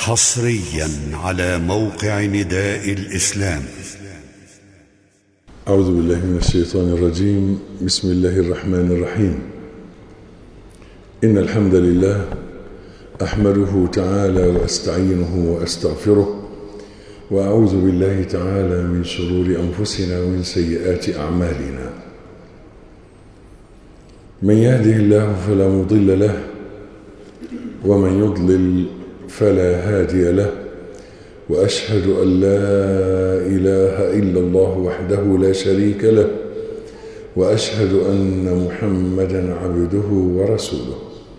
حصريا على موقع نداء الإسلام. أعوذ بالله من الشيطان الرجيم. بسم الله الرحمن الرحيم. إن الحمد لله أحمده تعالى وأستعينه وأستغفره، وأعوذ بالله تعالى من شرور أنفسنا ومن سيئات أعمالنا. من يهده الله فلا مضل له، ومن يضلل فلا هادي له، وأشهد أن لا إله إلا الله وحده لا شريك له، وأشهد أن محمدا عبده ورسوله.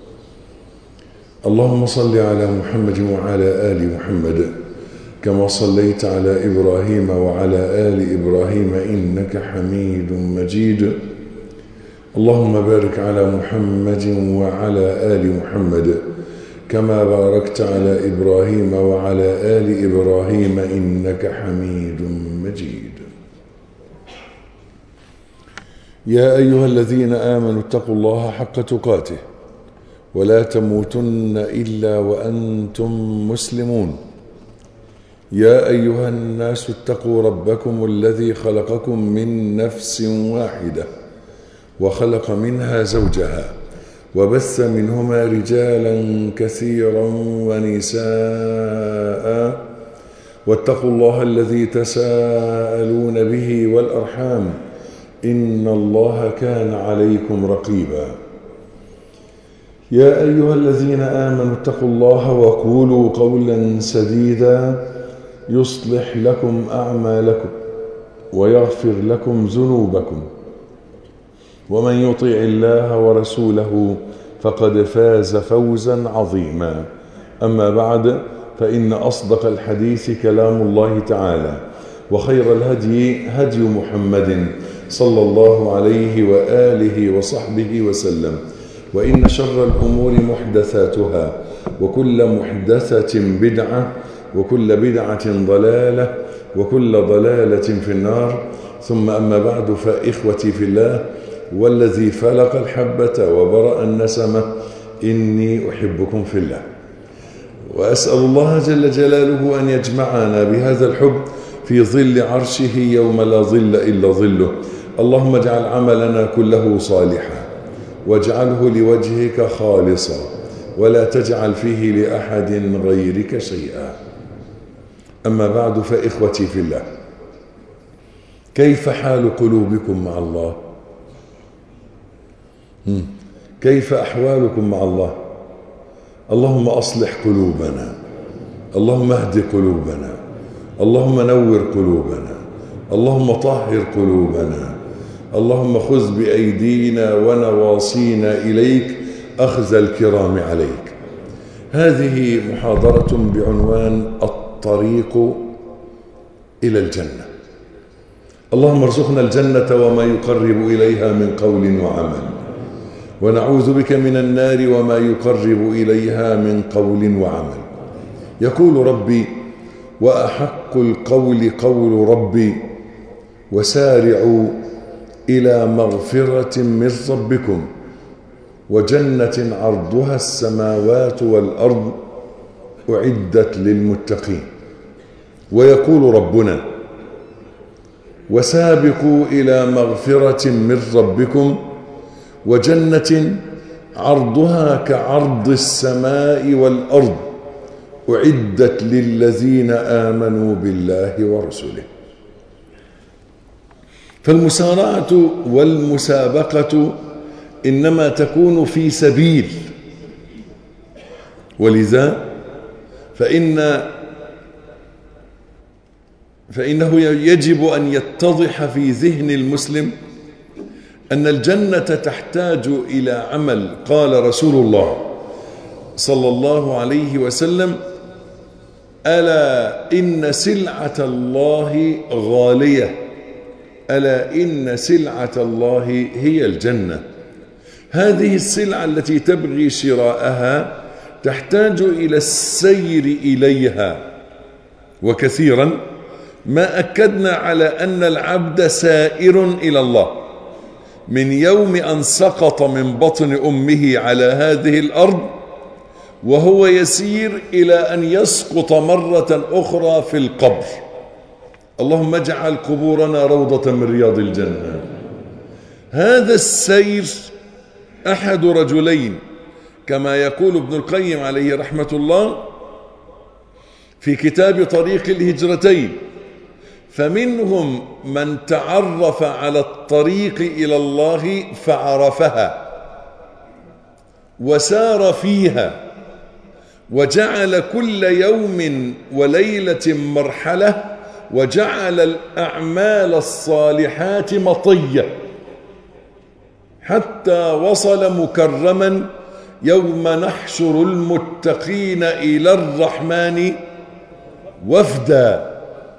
اللهم صل على محمد وعلى آل محمد كما صليت على إبراهيم وعلى آل إبراهيم إنك حميد مجيد. اللهم بارك على محمد وعلى آل محمد كما باركت على إبراهيم وعلى آل إبراهيم إنك حميد مجيد. يا أيها الذين آمنوا اتقوا الله حق تقاته ولا تموتن إلا وأنتم مسلمون. يا أيها الناس اتقوا ربكم الذي خلقكم من نفس واحدة وخلق منها زوجها وبث منهما رجالا كثيرا ونساء، واتقوا الله الذي تساءلون به والأرحام إن الله كان عليكم رقيبا. يا أيها الذين آمنوا اتقوا الله وقولوا قولا سديدا يصلح لكم أعمالكم ويغفر لكم ذنوبكم، ومن يطع الله ورسوله فقد فاز فوزا عظيما. أما بعد، فإن أصدق الحديث كلام الله تعالى، وخير الهدي هدي محمد صلى الله عليه وآله وصحبه وسلم، وإن شر الأمور محدثاتها، وكل محدثة بدعة، وكل بدعة ضلالة، وكل ضلالة في النار. ثم أما بعد، فإخوتي في الله، والذي فلق الحبة وبرأ النسمة، إني أحبكم في الله، وأسأل الله جل جلاله أن يجمعنا بهذا الحب في ظل عرشه يوم لا ظل إلا ظله. اللهم اجعل عملنا كله صالحا، واجعله لوجهك خالصا، ولا تجعل فيه لأحد غيرك شيئا. أما بعد، فإخوتي في الله، كيف حال قلوبكم مع الله؟ كيف أحوالكم مع الله؟ اللهم أصلح قلوبنا، اللهم اهد قلوبنا، اللهم نور قلوبنا، اللهم طهر قلوبنا، اللهم خذ بأيدينا ونواصينا إليك أخذ الكرام عليك. هذه محاضرة بعنوان الطريق إلى الجنة. اللهم ارزقنا الجنة وما يقرب إليها من قول وعمل، ونعوذ بك من النار وما يقرب إليها من قول وعمل. يقول ربي: وأحق القول قول ربي، وسارعوا إلى مغفرة من ربكم وجنة عرضها السماوات والأرض أعدت للمتقين. ويقول ربنا: وسابقوا إلى مغفرة من ربكم وجنة عرضها كعرض السماء والأرض أعدت للذين آمنوا بالله ورسله. فالمسارعة والمسابقة إنما تكون في سبيل، ولذا فإنه يجب أن يتضح في ذهن المسلم أن الجنة تحتاج إلى عمل. قال رسول الله صلى الله عليه وسلم: ألا إن سلعة الله غالية، ألا إن سلعة الله هي الجنة. هذه السلعة التي تبغي شراءها تحتاج إلى السير إليها. وكثيرا ما أكدنا على أن العبد سائر إلى الله من يوم أن سقط من بطن أمه على هذه الأرض، وهو يسير إلى أن يسقط مرة أخرى في القبر. اللهم اجعل قبورنا روضة من رياض الجنة. هذا السير أحد رجلين كما يقول ابن القيم عليه رحمة الله في كتاب طريق الهجرتين: فمنهم من تعرف على الطريق إلى الله فعرفها وسار فيها وجعل كل يوم وليلة مرحلة وجعل الأعمال الصالحات مطية حتى وصل مكرما يوم نحشر المتقين إلى الرحمن وفدا.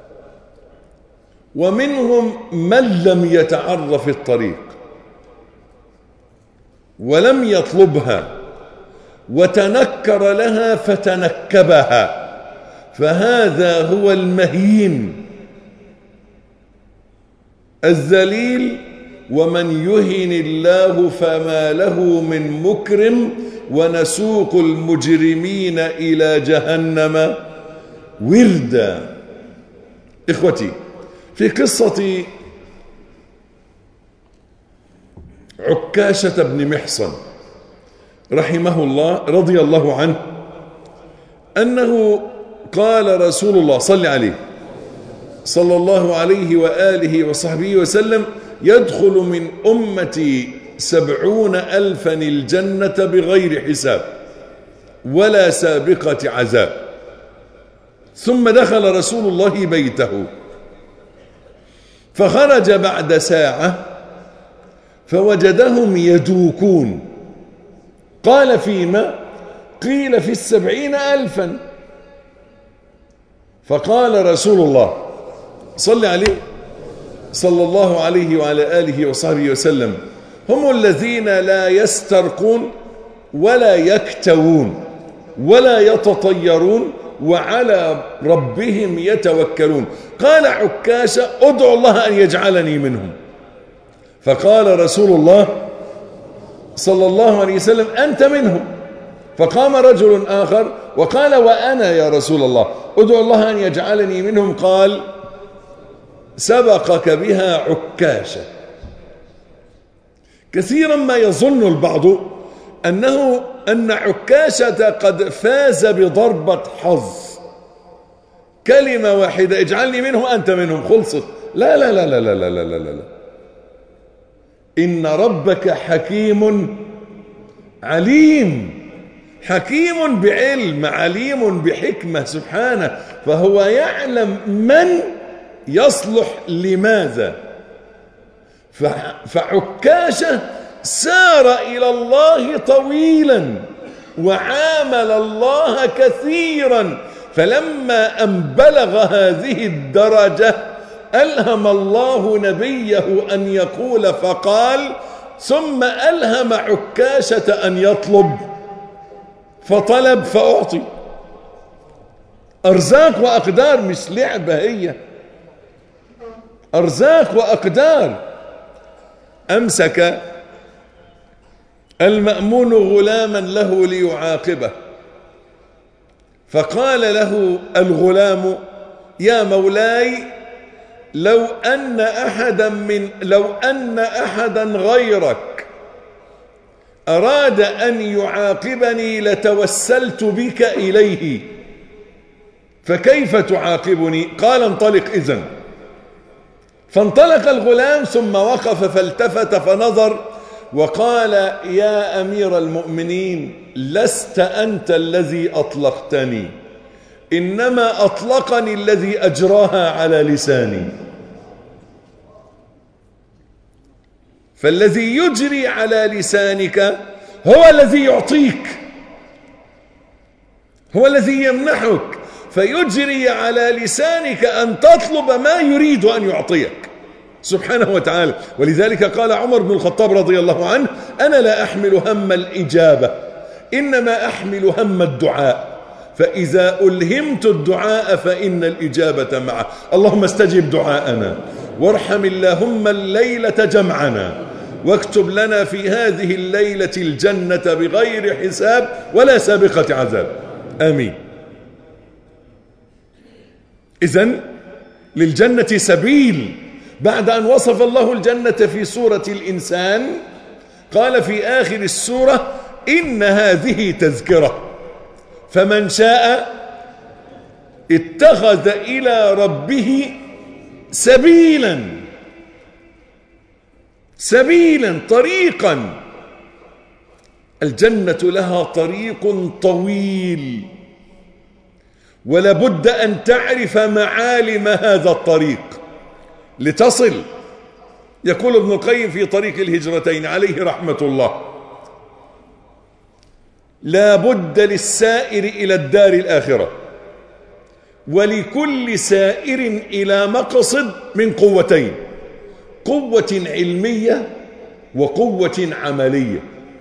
ومنهم من لم يتعرف الطريق ولم يطلبها وتنكر لها فتنكبها، فهذا هو المهين الذليل. ومن يهن الله فما له من مكرم ونسوق المجرمين إلى جهنم وردا. إخوتي، في قصة عكاشة بن محصن رحمه الله رضي الله عنه أنه قال رسول الله صلى الله عليه وآله وصحبه وسلم: يدخل من أمتي 70,000 الجنة بغير حساب ولا سابقة عذاب. ثم دخل رسول الله بيته فخرج بعد ساعة فوجدهم يدوكون. قال: فيما؟ قيل: في 70,000. فقال رسول الله صلى الله عليه وعلى آله وصحبه وسلم: هم الذين لا يسترقون ولا يكتوون ولا يتطيرون وعلى ربهم يتوكلون. قال عكاشة: ادعو الله أن يجعلني منهم. فقال رسول الله صلى الله عليه وسلم: أنت منهم. فقام رجل آخر وقال: وأنا يا رسول الله ادعو الله أن يجعلني منهم. قال: سبقك بها عكاشة. كثيرا ما يظن البعض أن عكاشة قد فاز بضربة حظ، كلمة واحدة: اجعلني منهم أنت منهم، خلصت. لا لا لا لا لا لا لا لا لا. إن ربك حكيم عليم، حكيم بعلم، عليم بحكمة سبحانه، فهو يعلم من يصلح لماذا. فعكاشة سار إلى الله طويلا وعامل الله كثيرا، فلما أن بلغ هذه الدرجة ألهم الله نبيه أن يقول فقال: ثم ألهم عكاشة أن يطلب فطلب فأعطي. أرزاق وأقدار، مش لعبة، هي أرزاق وأقدار. أمسك المأمون غلاما له ليعاقبه، فقال له الغلام: يا مولاي، لو أن أحدا غيرك أراد أن يعاقبني لتوسلت بك إليه، فكيف تعاقبني؟ قال: انطلق إذن. فانطلق الغلام ثم وقف فالتفت فنظر وقال: يا أمير المؤمنين، لست أنت الذي أطلقتني، إنما أطلقني الذي أجراها على لساني. فالذي يجري على لسانك هو الذي يعطيك، هو الذي يمنحك، فيجري على لسانك أن تطلب ما يريد أن يعطيك سبحانه وتعالى. ولذلك قال عمر بن الخطاب رضي الله عنه: أنا لا أحمل هم الإجابة، إنما أحمل هم الدعاء، فإذا ألهمت الدعاء فإن الإجابة معه. اللهم استجب دعاءنا، وارحم اللهم الليلة جمعنا، واكتب لنا في هذه الليلة الجنة بغير حساب ولا سابقة عذاب. آمين. إذن للجنة سبيل. بعد أن وصف الله الجنة في سورة الإنسان قال في آخر السورة إن هذه تذكرة فمن شاء اتخذ إلى ربه سبيلا طريقا. الجنة لها طريق طويل ولا بد أن تعرف معالم هذا الطريق لتصل. يقول ابن القيم في طريق الهجرتين عليه رحمة الله: لا بد للسائر إلى الدار الآخرة ولكل سائر إلى مقصد من قوتين: قوة علمية وقوة عملية.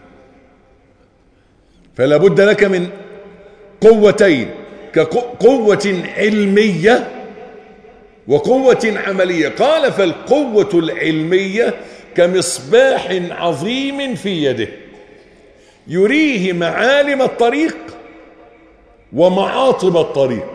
فلا بد لك من قوتين، كقوة علمية وقوة عملية. قال: فالقوة العلمية كمصباح عظيم في يده يريه معالم الطريق ومعاطب الطريق.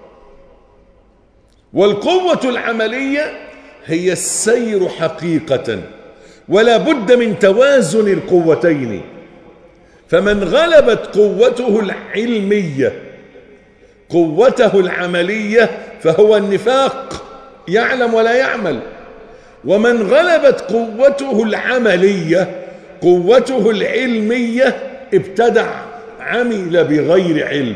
والقوة العملية هي السير حقيقة، ولا بد من توازن القوتين. فمن غلبت قوته العلمية قوته العملية فهو النفاق، يعلم ولا يعمل. ومن غلبت قوته العملية قوته العلمية ابتدع، عمل بغير علم.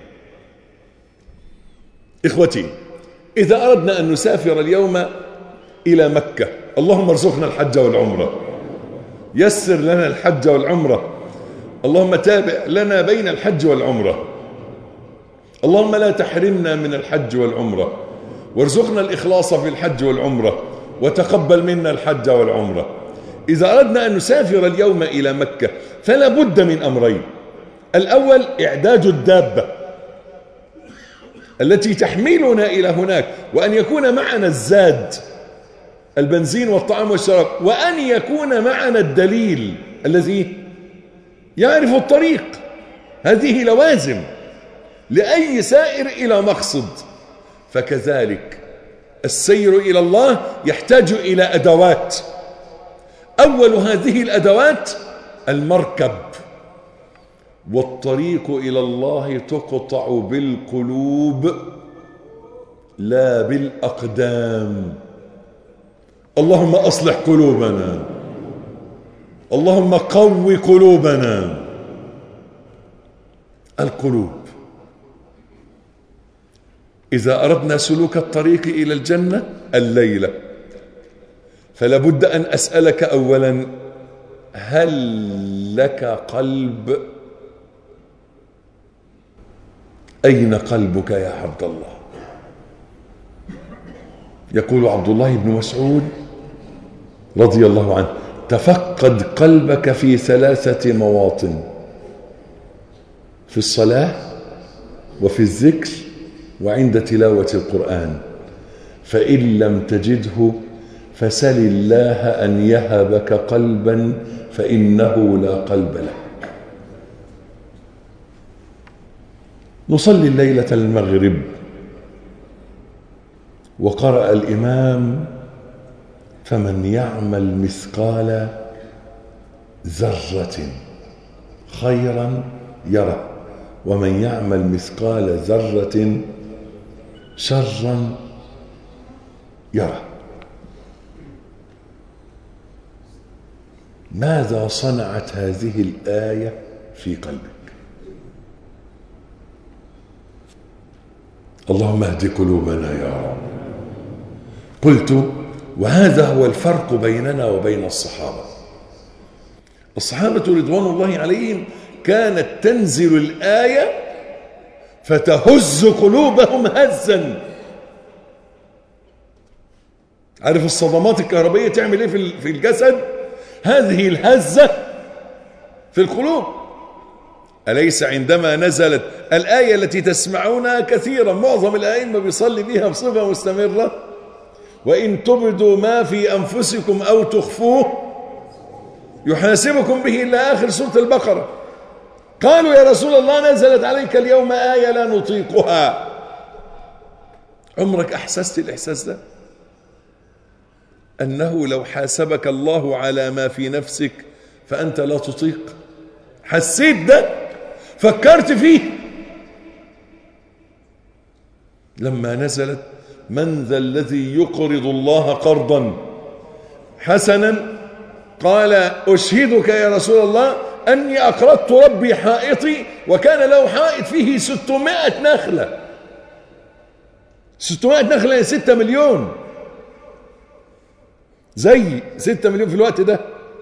إخوتي، إذا أردنا أن نسافر اليوم إلى مكة، اللهم ارزقنا الحج والعمرة، يسر لنا الحج والعمرة، اللهم تابع لنا بين الحج والعمرة، اللهم لا تحرمنا من الحج والعمرة، وارزقنا الإخلاص في الحج والعمرة، وتقبل منا الحج والعمرة. إذا أردنا أن نسافر اليوم إلى مكة فلا بد من أمرين: الأول إعداد الدابة التي تحملنا إلى هناك، وأن يكون معنا الزاد البنزين والطعام والشراب، وأن يكون معنا الدليل الذي يعرف الطريق. هذه لوازم لأي سائر إلى مقصد. فكذلك السير إلى الله يحتاج إلى أدوات. أول هذه الأدوات المركب. والطريق إلى الله تقطع بالقلوب لا بالأقدام. اللهم أصلح قلوبنا، اللهم قوي قلوبنا. القلوب. إذا أردنا سلوك الطريق إلى الجنة الليلة فلا بد أن أسألك أولا: هل لك قلب؟ أين قلبك يا عبد الله؟ يقول عبد الله بن مسعود رضي الله عنه: تفقد قلبك في 3 مواطن: في الصلاة وفي الذكر وعند تلاوة القرآن، فإن لم تجده فسل الله أن يهبك قلبا فإنه لا قلب لك. نصلي الليلة المغرب وقرأ الإمام: فمن يعمل مثقال ذرة خيرا يره ومن يعمل مثقال ذرة شرا يره. ماذا صنعت هذه الآية في قلبك؟ اللهم اهد قلوبنا يا رب. قلت: وهذا هو الفرق بيننا وبين الصحابة. الصحابة رضوان الله عليهم كانت تنزل الآية فتهز قلوبهم هزا. عارف الصدمات الكهربية تعمل ايه في الجسد؟ هذه الهزة في القلوب. أليس عندما نزلت الآية التي تسمعونها كثيرا، معظم الآيات بيصلي بها بصفة مستمرة: وإن تبدوا ما في أنفسكم أو تخفوه يحاسبكم به إلى آخر سورة البقرة. قالوا يا رسول الله نزلت عليك اليوم آية لا نطيقها. عمرك أحسست الإحساس ده؟ أنه لو حاسبك الله على ما في نفسك فأنت لا تطيق؟ حسيت ده؟ فكرت فيه؟ لما نزلت من ذا الذي يقرض الله قرضا حسنا قال أشهدك يا رسول الله أني أقرضت ربي حائطي وكان له حائط فيه 600 نخلة. 600 نخلة يعني 6 مليون، زي 6 مليون في الوقت ده،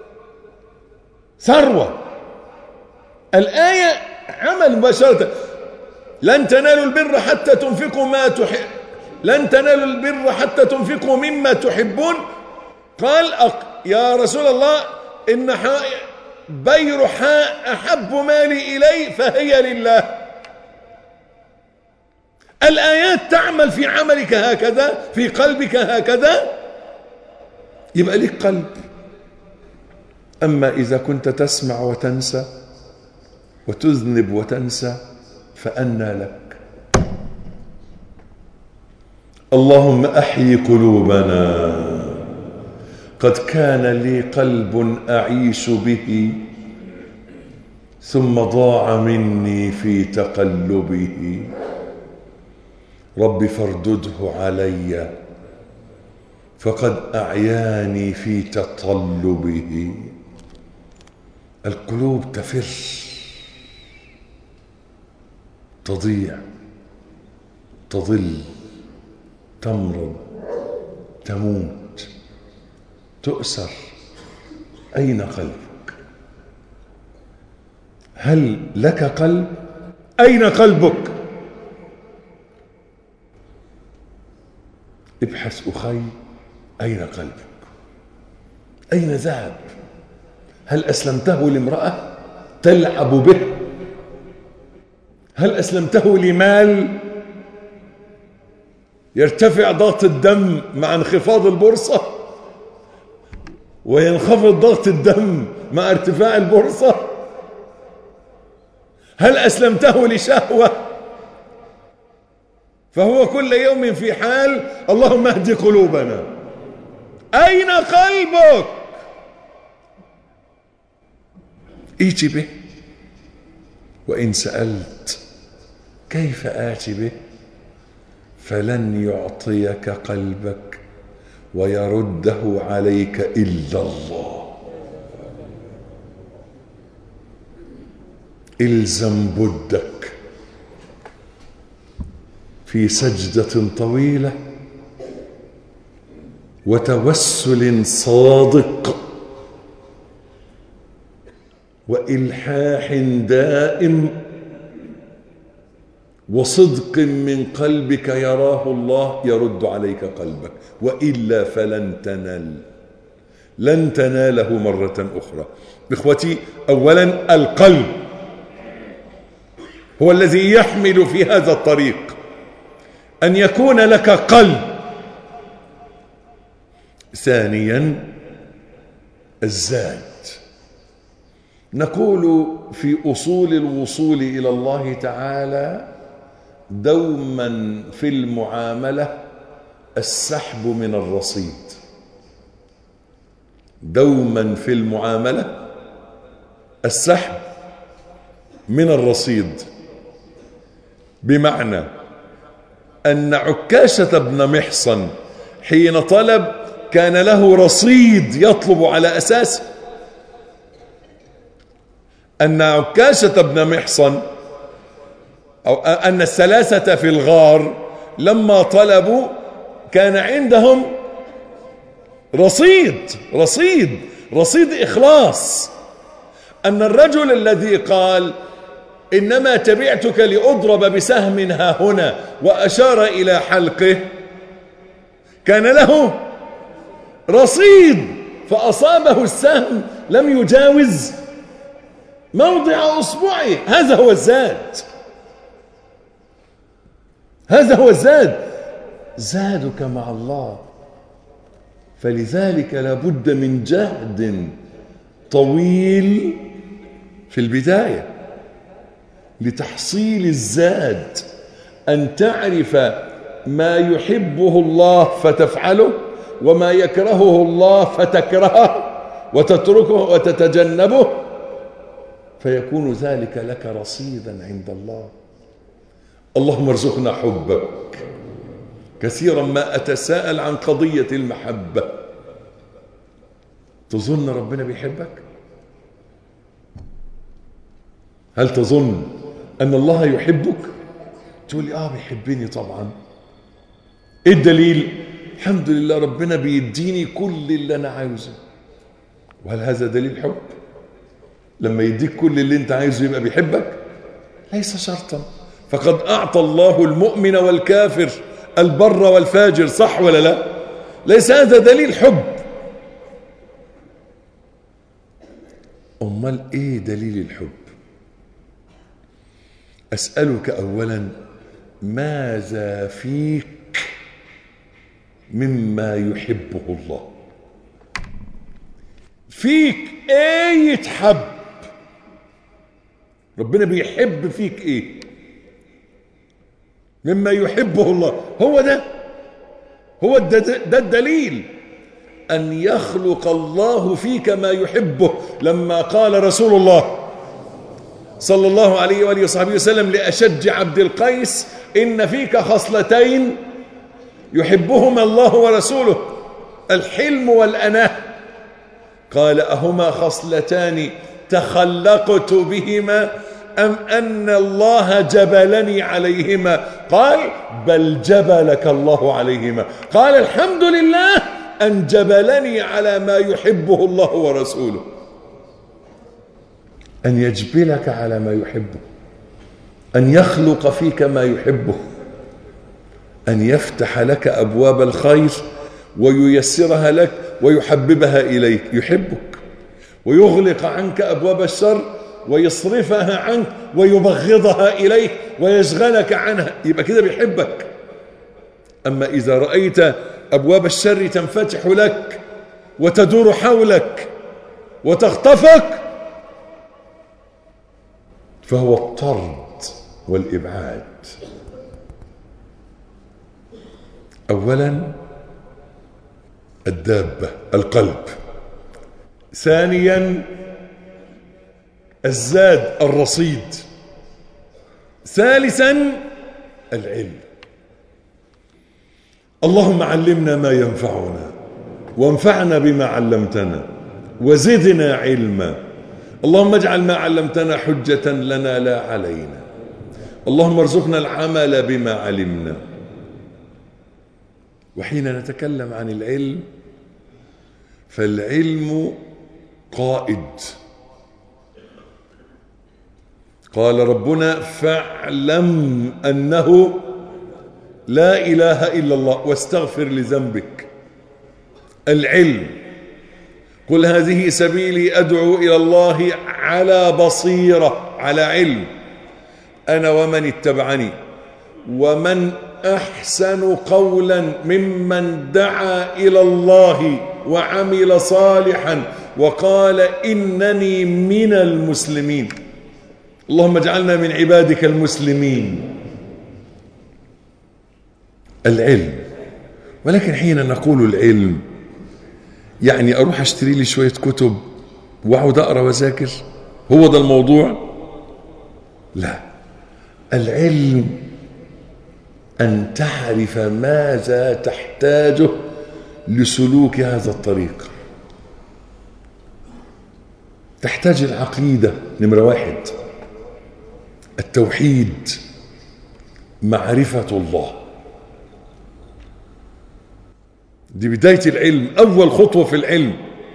ثروة. الآية عمل مباشرة. لن تنالوا البر حتى تنفقوا ما تحب، لن تنالوا البر حتى تنفقوا مما تحبون. قال يا رسول الله إن بير أحب مالي إلي فهي لله. الآيات تعمل في عملك هكذا، في قلبك هكذا، يبقى لك قلب. أما إذا كنت تسمع وتنسى وتذنب وتنسى فأنى لك. اللهم أحيي قلوبنا. قد كان لي قلب أعيش به ثم ضاع مني في تقلبه. رب فاردده علي فقد أعياني في تطلبه. القلوب تفر، تضيع، تضل، تمرض، تموت، تؤسر. أين قلبك؟ هل لك قلب؟ أين قلبك؟ ابحث أخي، أين قلبك؟ أين ذهب؟ هل أسلمته لامرأة تلعب به؟ هل أسلمته لمال يرتفع ضغط الدم مع انخفاض البورصة وينخفض ضغط الدم مع ارتفاع البورصة؟ هل أسلمته لشهوة فهو كل يوم في حال اللهم اهد قلوبنا؟ أين قلبك؟ ائت به. وإن سألت كيف آتي به فلن يعطيك قلبك ويرده عليك إلا الله. إلزم بدك في سجدة طويلة وتوسل صادق وإلحاح دائم وصدق من قلبك يراه الله يرد عليك قلبك، وإلا فلن تنال، لن تناله مرة أخرى. إخوتي، أولا القلب هو الذي يحمل في هذا الطريق. أن يكون لك قلب. ثانيا الزاد. نقول في أصول الوصول إلى الله تعالى دوما في المعاملة السحب من الرصيد. دوما في المعاملة السحب من الرصيد، بمعنى أن عكاشة بن محصن حين طلب كان له رصيد يطلب على أساسه. أن عكاشة بن محصن أو أن الثلاثة في الغار لما طلبوا كان عندهم رصيد إخلاص. أن الرجل الذي قال إنما تبعتك لأضرب بسهم ها هنا وأشار إلى حلقه كان له رصيد، فأصابه السهم لم يجاوز موضع أصبعه. هذا هو الزاد، هذا هو الزاد، زادك مع الله. فلذلك لابد من جهد طويل في البداية لتحصيل الزاد، أن تعرف ما يحبه الله فتفعله وما يكرهه الله فتكرهه وتتركه وتتجنبه، فيكون ذلك لك رصيدا عند الله. اللهم ارزقنا حبك. كثيرا ما أتساءل عن قضية المحبة. تظن ربنا بيحبك؟ هل تظن أن الله يحبك؟ تقول لي بيحبني طبعا. إيه الدليل؟ الحمد لله ربنا بيديني كل اللي أنا عايزه. وهل هذا دليل حب؟ لما يديك كل اللي أنت عايزه يبقى بيحبك؟ ليس شرطا. فقد أعطى الله المؤمن والكافر البر والفاجر، صح ولا لا؟ ليس هذا دليل حب. أمال إيه دليل الحب؟ أسألك أولا، ماذا فيك مما يحبه الله؟ فيك ايه يتحب؟ ربنا بيحب فيك ايه مما يحبه الله؟ هو ده الدليل، أن يخلق الله فيك ما يحبه. لما قال رسول الله صلى الله عليه وآله وصحبه وسلم لأشج عبد القيس: إن فيك خصلتين يحبهما الله ورسوله، الحلم والأناه. قال: أهما خصلتان تخلقت بهما أم أن الله جبلني عليهما؟ قال: بل جبلك الله عليهما. قال: الحمد لله أن جبلني على ما يحبه الله ورسوله. أن يجبلك على ما يحبه، أن يخلق فيك ما يحبه، أن يفتح لك أبواب الخير وييسرها لك ويحببها إليك. يحبك. ويغلق عنك أبواب الشر ويصرفها عنك ويبغضها إليك ويشغلك عنها. يبقى كده بيحبك. أما إذا رأيت أبواب الشر تنفتح لك وتدور حولك وتخطفك، فهو الطرد والإبعاد. أولا الدابة، القلب. ثانيا الزاد، الرصيد. ثالثا العلم. اللهم علمنا ما ينفعنا وانفعنا بما علمتنا وزدنا علما. اللهم اجعل ما علمتنا حجة لنا لا علينا. اللهم ارزقنا العمل بما علمنا. وحين نتكلم عن العلم، فالعلم قائد. قال ربنا: فاعلم أنه لا إله إلا الله واستغفر لذنبك. العلم. قل هذه سبيلي أدعو إلى الله على بصيرة، على علم، أنا ومن اتبعني، ومن أحسن قولا ممن دعا إلى الله وعمل صالحا وقال إنني من المسلمين. اللهم اجعلنا من عبادك المسلمين. العلم. ولكن حين نقول العلم، يعني أروح أشتري لي شوية كتب وأقعد أقرأ وأذاكر؟ هو ده الموضوع؟ لا. العلم أن تعرف ماذا تحتاجه لسلوك هذا الطريق. تحتاج العقيدة، نمرة 1، التوحيد، معرفة الله. دي بداية العلم، أول خطوة في العلم.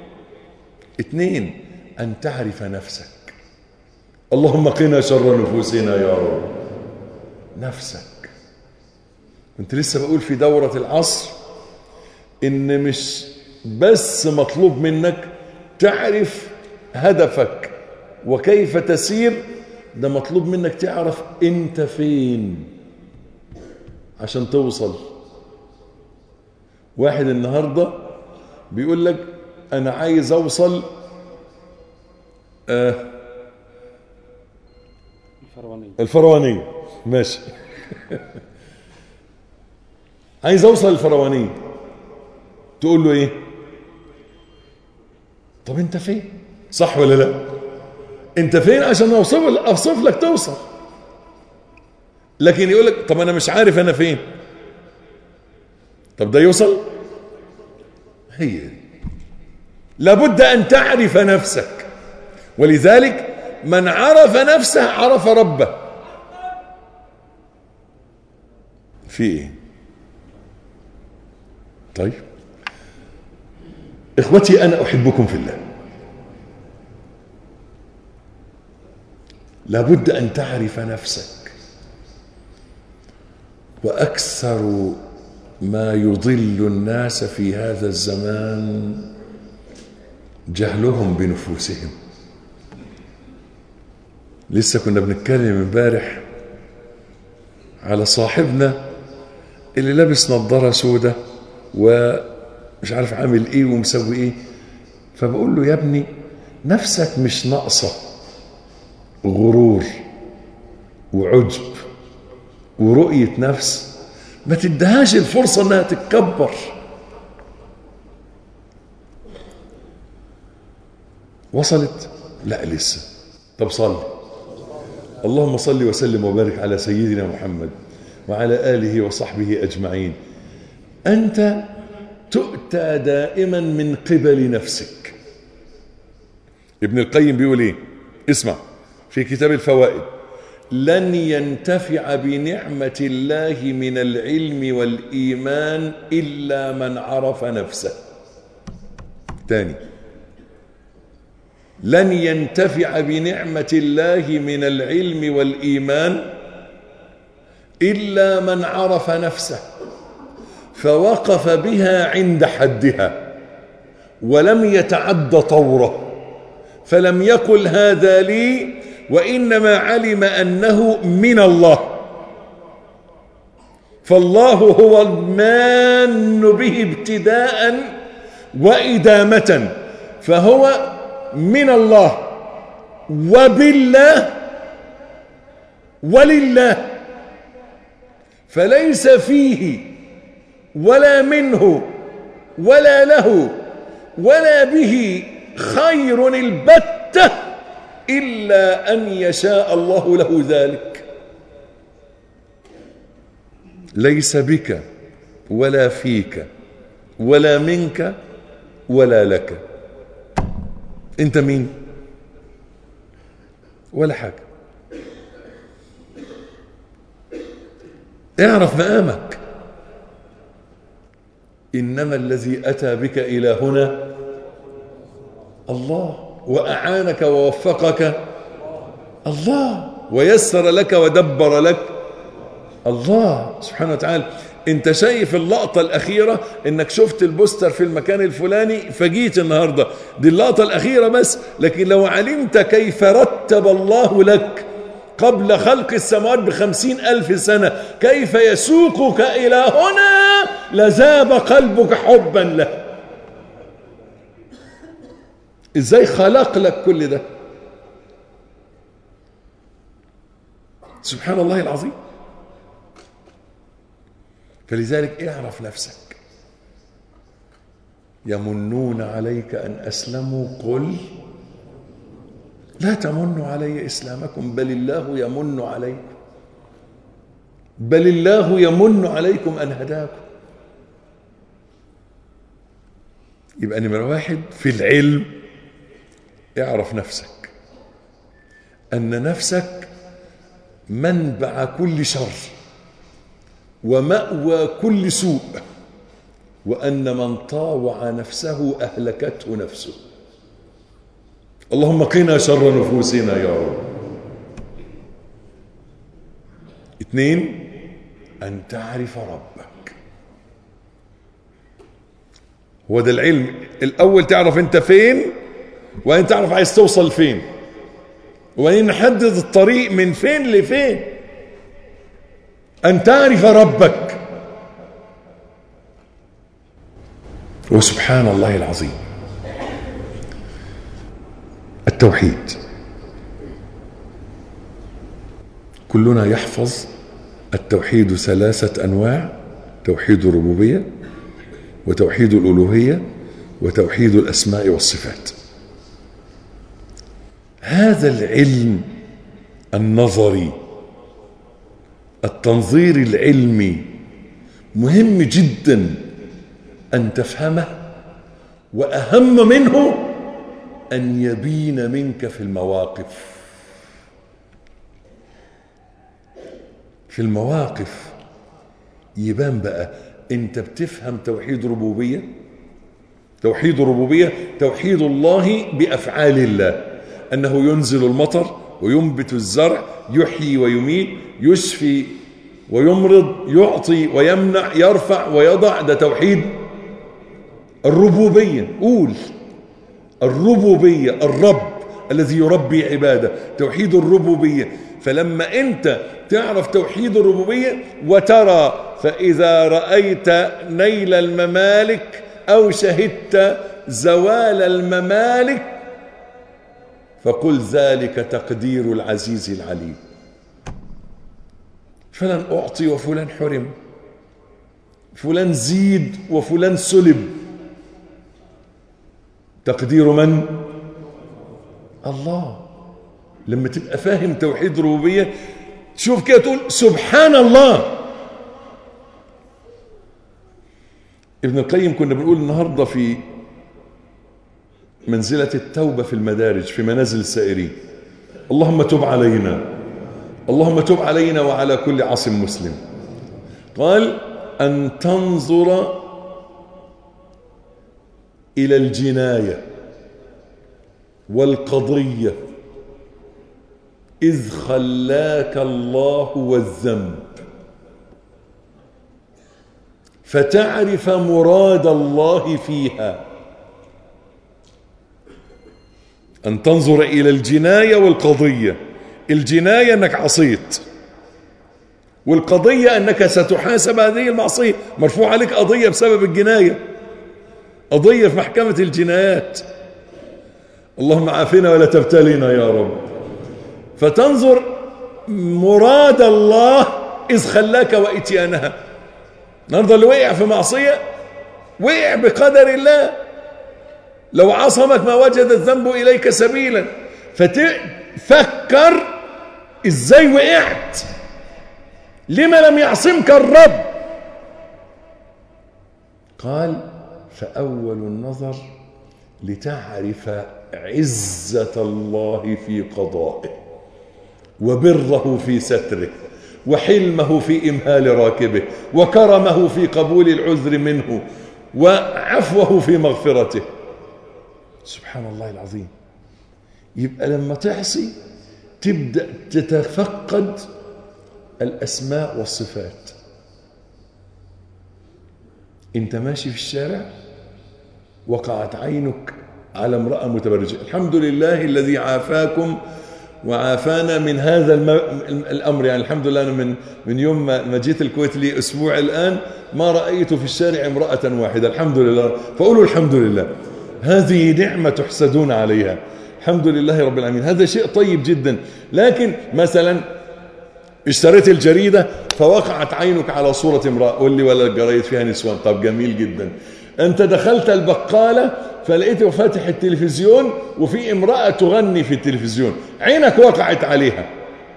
2، أن تعرف نفسك. اللهم قنا شر نفوسنا يا رب. نفسك. كنت لسه بقول في دورة العصر إن مش بس مطلوب منك تعرف هدفك وكيف تسير، ده مطلوب منك تعرف أنت فين عشان توصل. واحد النهاردة بيقول لك أنا عايز أوصل الفروانية. ماشي. عايز اوصل الفروانية، تقول له ايه؟ طب انت فين؟ صح ولا لا؟ انت فين عشان اوصف لك توصل. لكن يقول لك طب انا مش عارف انا فين. طب ده يوصل؟ هي لابد ان تعرف نفسك. ولذلك من عرف نفسه عرف ربه. في ايه؟ طيب اخوتي، انا احبكم في الله. لابد ان تعرف نفسك. واكثر ما يضل الناس في هذا الزمان جهلهم بنفوسهم. لسه كنا بنتكلم امبارح على صاحبنا اللي لابس نظارة سودة ومش عارف عامل ايه ومسوي ايه. فبقول له يا ابني نفسك مش ناقصة غرور وعجب ورؤية نفس، ما تدهاش الفرصة انها تتكبر. وصلت؟ لا لسه. طب صلي. اللهم صل وسلم وبارك على سيدنا محمد وعلى آله وصحبه أجمعين. أنت تؤتى دائما من قبل نفسك. ابن القيم بيقول ايه؟ اسمع في كتاب الفوائد: لن ينتفع بنعمة الله من العلم والإيمان إلا من عرف نفسه. تاني: لن ينتفع بنعمة الله من العلم والإيمان إلا من عرف نفسه فوقف بها عند حدها ولم يتعد طوره، فلم يقل هذا لي، وإنما علم أنه من الله. فالله هو المان به ابتداء وإدامة، فهو من الله وبالله ولله، فليس فيه ولا منه ولا له ولا به خير البتة إلا أن يشاء الله له ذلك. ليس بك ولا فيك ولا منك ولا لك. انت مين؟ ولا حاجة. اعرف مقامك. إنما الذي أتى بك إلى هنا الله، وأعانك ووفقك الله، ويسر لك ودبر لك الله سبحانه وتعالى. انت شايف اللقطة الأخيرة انك شفت البوستر في المكان الفلاني فجيت النهاردة، دي اللقطة الأخيرة بس. لكن لو علمت كيف رتب الله لك قبل خلق السماوات ب50,000 سنة كيف يسوقك إلى هنا لذاب قلبك حبا له. ازاي خلق لك كل ده؟ سبحان الله العظيم. فلذلك اعرف نفسك. يمنون عليك أن أسلموا قل لا تمنوا علي إسلامكم بل الله يمن عليكم، بل الله يمن عليكم أن هداكم. يبقى نمرة 1 في العلم اعرف نفسك، أن نفسك منبع كل شر ومأوى كل سوء، وأن من طاوع نفسه أهلكته نفسه. اللهم قنا شر نفوسنا يا رب. 2 أن تعرف ربك. هو ده العلم الأول، تعرف أنت فين، وأن تعرف عايز توصل فين، وأن نحدد الطريق من فين لفين. أن تعرف ربك. وسبحان الله العظيم، التوحيد. كلنا يحفظ التوحيد 3 أنواع: توحيد الربوبية، وتوحيد الألوهية، وتوحيد الأسماء والصفات. هذا العلم النظري، التنظير العلمي، مهم جدا أن تفهمه، وأهم منه أن يبين منك في المواقف. في المواقف يبان بقى أنت بتفهم توحيد ربوبية. توحيد الربوبية توحيد الله بأفعال الله، أنه ينزل المطر وينبت الزرع، يحيي ويميت، يشفي ويمرض، يعطي ويمنع، يرفع ويضع. ده توحيد الربوبية. قول الربوبية، الرب الذي يربي عباده، توحيد الربوبية. فلما أنت تعرف توحيد الربوبية وترى، فإذا رأيت نيل الممالك أو شهدت زوال الممالك فقل ذلك تقدير العزيز العليم. فلان أعطي وفلان حرم، فلان زيد وفلان سلب. تقدير من؟ الله. لما تبقى فاهم توحيد الربوبية تشوف كده تقول سبحان الله. ابن القيم كنا بنقول النهاردة في منزلة التوبة في المدارج، في منازل السائرين: اللهم تب علينا، اللهم تب علينا وعلى كل عاص مسلم. قال أن تنظر إلى الجناية والقضية إذ خلاك الله والذنب فتعرف مراد الله فيها. أن تنظر إلى الجناية والقضية. الجناية أنك عصيت، والقضية أنك ستحاسب هذه المعصية، مرفوع عليك قضية بسبب الجناية، قضية في محكمة الجنايات. اللهم عافنا ولا تبتلينا يا رب. فتنظر مراد الله إذ خلاك وإتيانها. النهارده اللي وقع في معصية وقع بقدر الله، لو عصمك ما وجد الذنب إليك سبيلا. فتفكر إزاي وقعت، لما لم يعصمك الرب. قال فأول النظر لتعرف عزة الله في قضائه، وبره في ستره، وحلمه في إمهال راكبه، وكرمه في قبول العذر منه، وعفوه في مغفرته. سبحان الله العظيم. يبقى لما تعصي تبدأ تتفقد الأسماء والصفات. انت ماشي في الشارع وقعت عينك على امرأة متبرجة، الحمد لله الذي عافاكم وعافانا من هذا الأمر. يعني الحمد لله أنا من يوم ما جيت الكويت لي أسبوع الآن ما رأيت في الشارع امرأة واحدة، الحمد لله. فقولوا الحمد لله، هذه نعمة تحسدون عليها. الحمد لله رب العالمين، هذا شيء طيب جدا. لكن مثلا اشتريت الجريدة فوقعت عينك على صورة امرأة، قول لي ولا الجرايد فيها نسوان؟ طب جميل جدا. انت دخلت البقالة فلقيته فاتح التلفزيون وفي امرأة تغني في التلفزيون، عينك وقعت عليها.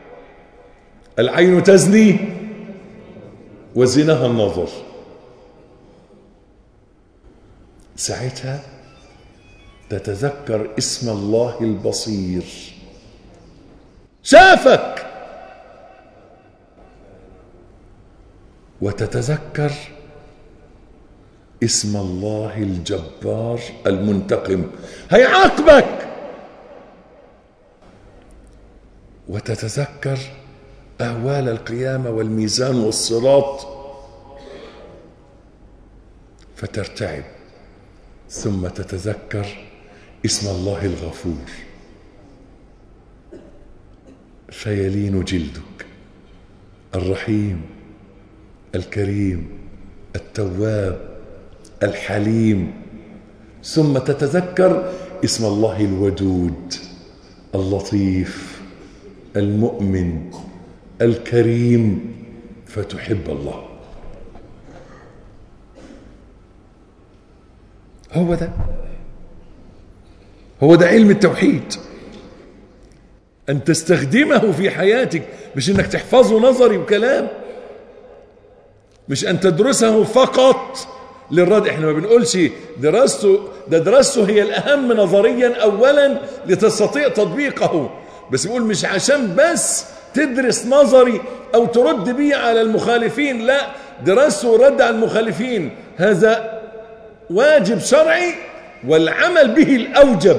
العين تزني وزناها النظر. ساعتها تتذكر اسم الله البصير، شافك. وتتذكر اسم الله الجبار المنتقم، هيعاقبك. وتتذكر أهوال القيامة والميزان والصراط فترتعب. ثم تتذكر اسم الله الغفور فيلين جلدك، الرحيم الكريم التواب الحليم. ثم تتذكر اسم الله الودود اللطيف المؤمن الكريم فتحب الله. هو ده علم التوحيد، أن تستخدمه في حياتك، مش أنك تحفظه نظري وكلام، مش أن تدرسه فقط للرد. احنا ما بنقولش دراسته هي الأهم نظريا أولا لتستطيع تطبيقه، بس بقول مش عشان بس تدرس نظري أو ترد به على المخالفين، لا، دراسته والرد على المخالفين هذا واجب شرعي، والعمل به الأوجب.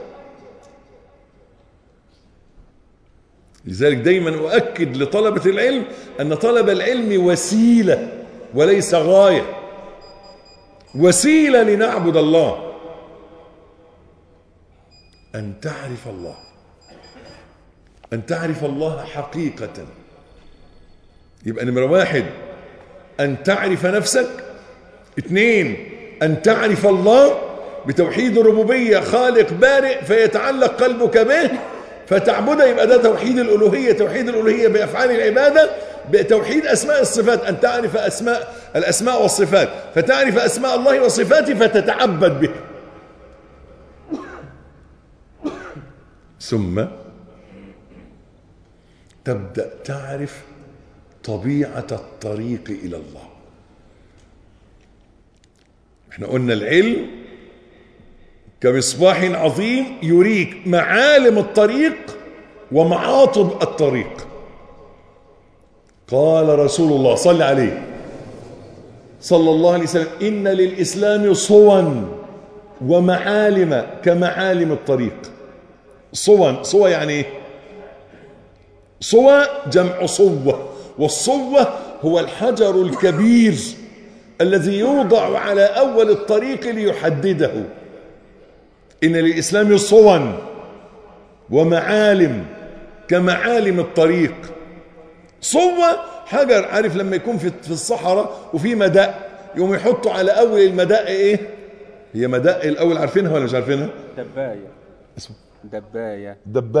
لذلك دايما أؤكد لطلبة العلم أن طلب العلم وسيلة وليس غاية، وسيلة لنعبد الله. أن تعرف الله، أن تعرف الله حقيقة. يبقى نمرة 1 أن تعرف نفسك، 2 أن تعرف الله بتوحيد الربوبية، خالق بارئ فيتعلق قلبك به فتعبده، يبقى ده توحيد الألوهية. توحيد الألوهية بأفعال العبادة، بتوحيد أسماء الصفات، أن تعرف الأسماء والصفات، فتعرف أسماء الله وصفاته فتتعبد به. ثم تبدأ تعرف طبيعة الطريق إلى الله. احنا قلنا العلم كمصباح عظيم يريك معالم الطريق ومعاطب الطريق. قال رسول الله صلى عليه صلى الله عليه وسلم: إن للإسلام صوا ومعالم كمعالم الطريق. صوا يعني ايه؟ صوا جمع صوة، والصوة هو الحجر الكبير الذي يوضع على أول الطريق ليحدده. إن للإسلام صوا ومعالم كمعالم الطريق. صوة حجر، عارف لما يكون في الصحراء وفي مدق، يوم يحطوا على أول المدق إيه؟ هي مدق الأول، عارفينها ولا مش عارفينها؟ دباية. اسمه دباية.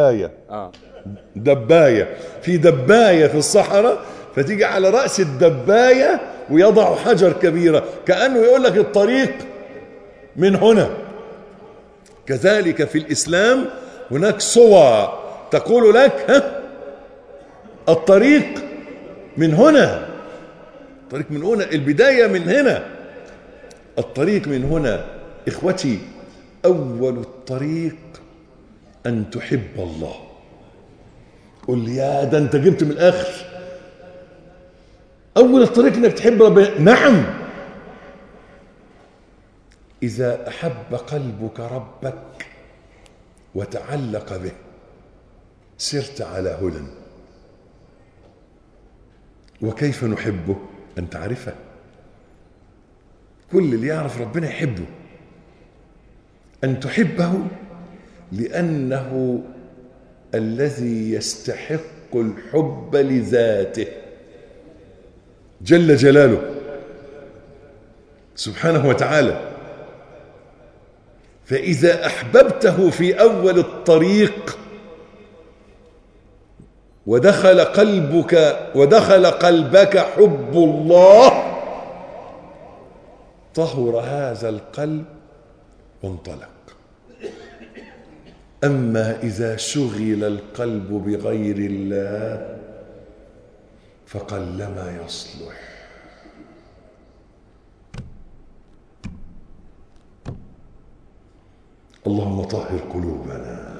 دباية. في دباية في الصحراء، فتيجي على رأس الدباية ويضع حجر كبيرة كأنه يقول لك الطريق من هنا. كذلك في الإسلام هناك صوى تقول لك الطريق من هنا، الطريق من هنا، البداية من هنا، الطريق من هنا. إخوتي، أول الطريق أن تحب الله. قل لي يا ده أنت جبت من الآخر. أول الطريق أنك تحب ربنا. نعم، إذا أحب قلبك ربك وتعلق به سرت على هدى. وكيف نحبه؟ أن تعرفه. كل اللي يعرف ربنا يحبه. أن تحبه لأنه الذي يستحق الحب لذاته جل جلاله سبحانه وتعالى. فإذا أحببته في أول الطريق ودخل قلبك حب الله، طهر هذا القلب وانطلق. أما إذا شغل القلب بغير الله فقلما يصلح. اللهم طهر قلوبنا.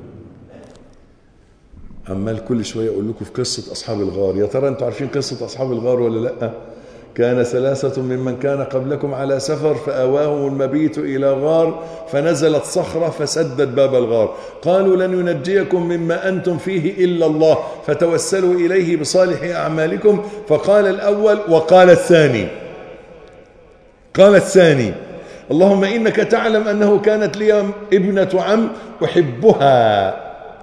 عمال كل شوية أقول لكم في قصة أصحاب الغار. يا ترى أنتوا عارفين قصة أصحاب الغار ولا لأ؟ كان 3 ممن كان قبلكم على سفر فآواهم المبيت إلى غار فنزلت صخرة فسدت باب الغار، قالوا لن ينجيكم مما أنتم فيه إلا الله، فتوسلوا إليه بصالح أعمالكم. فقال الأول وقال الثاني، قال الثاني: اللهم إنك تعلم أنه كانت لي ابنة عم أحبها.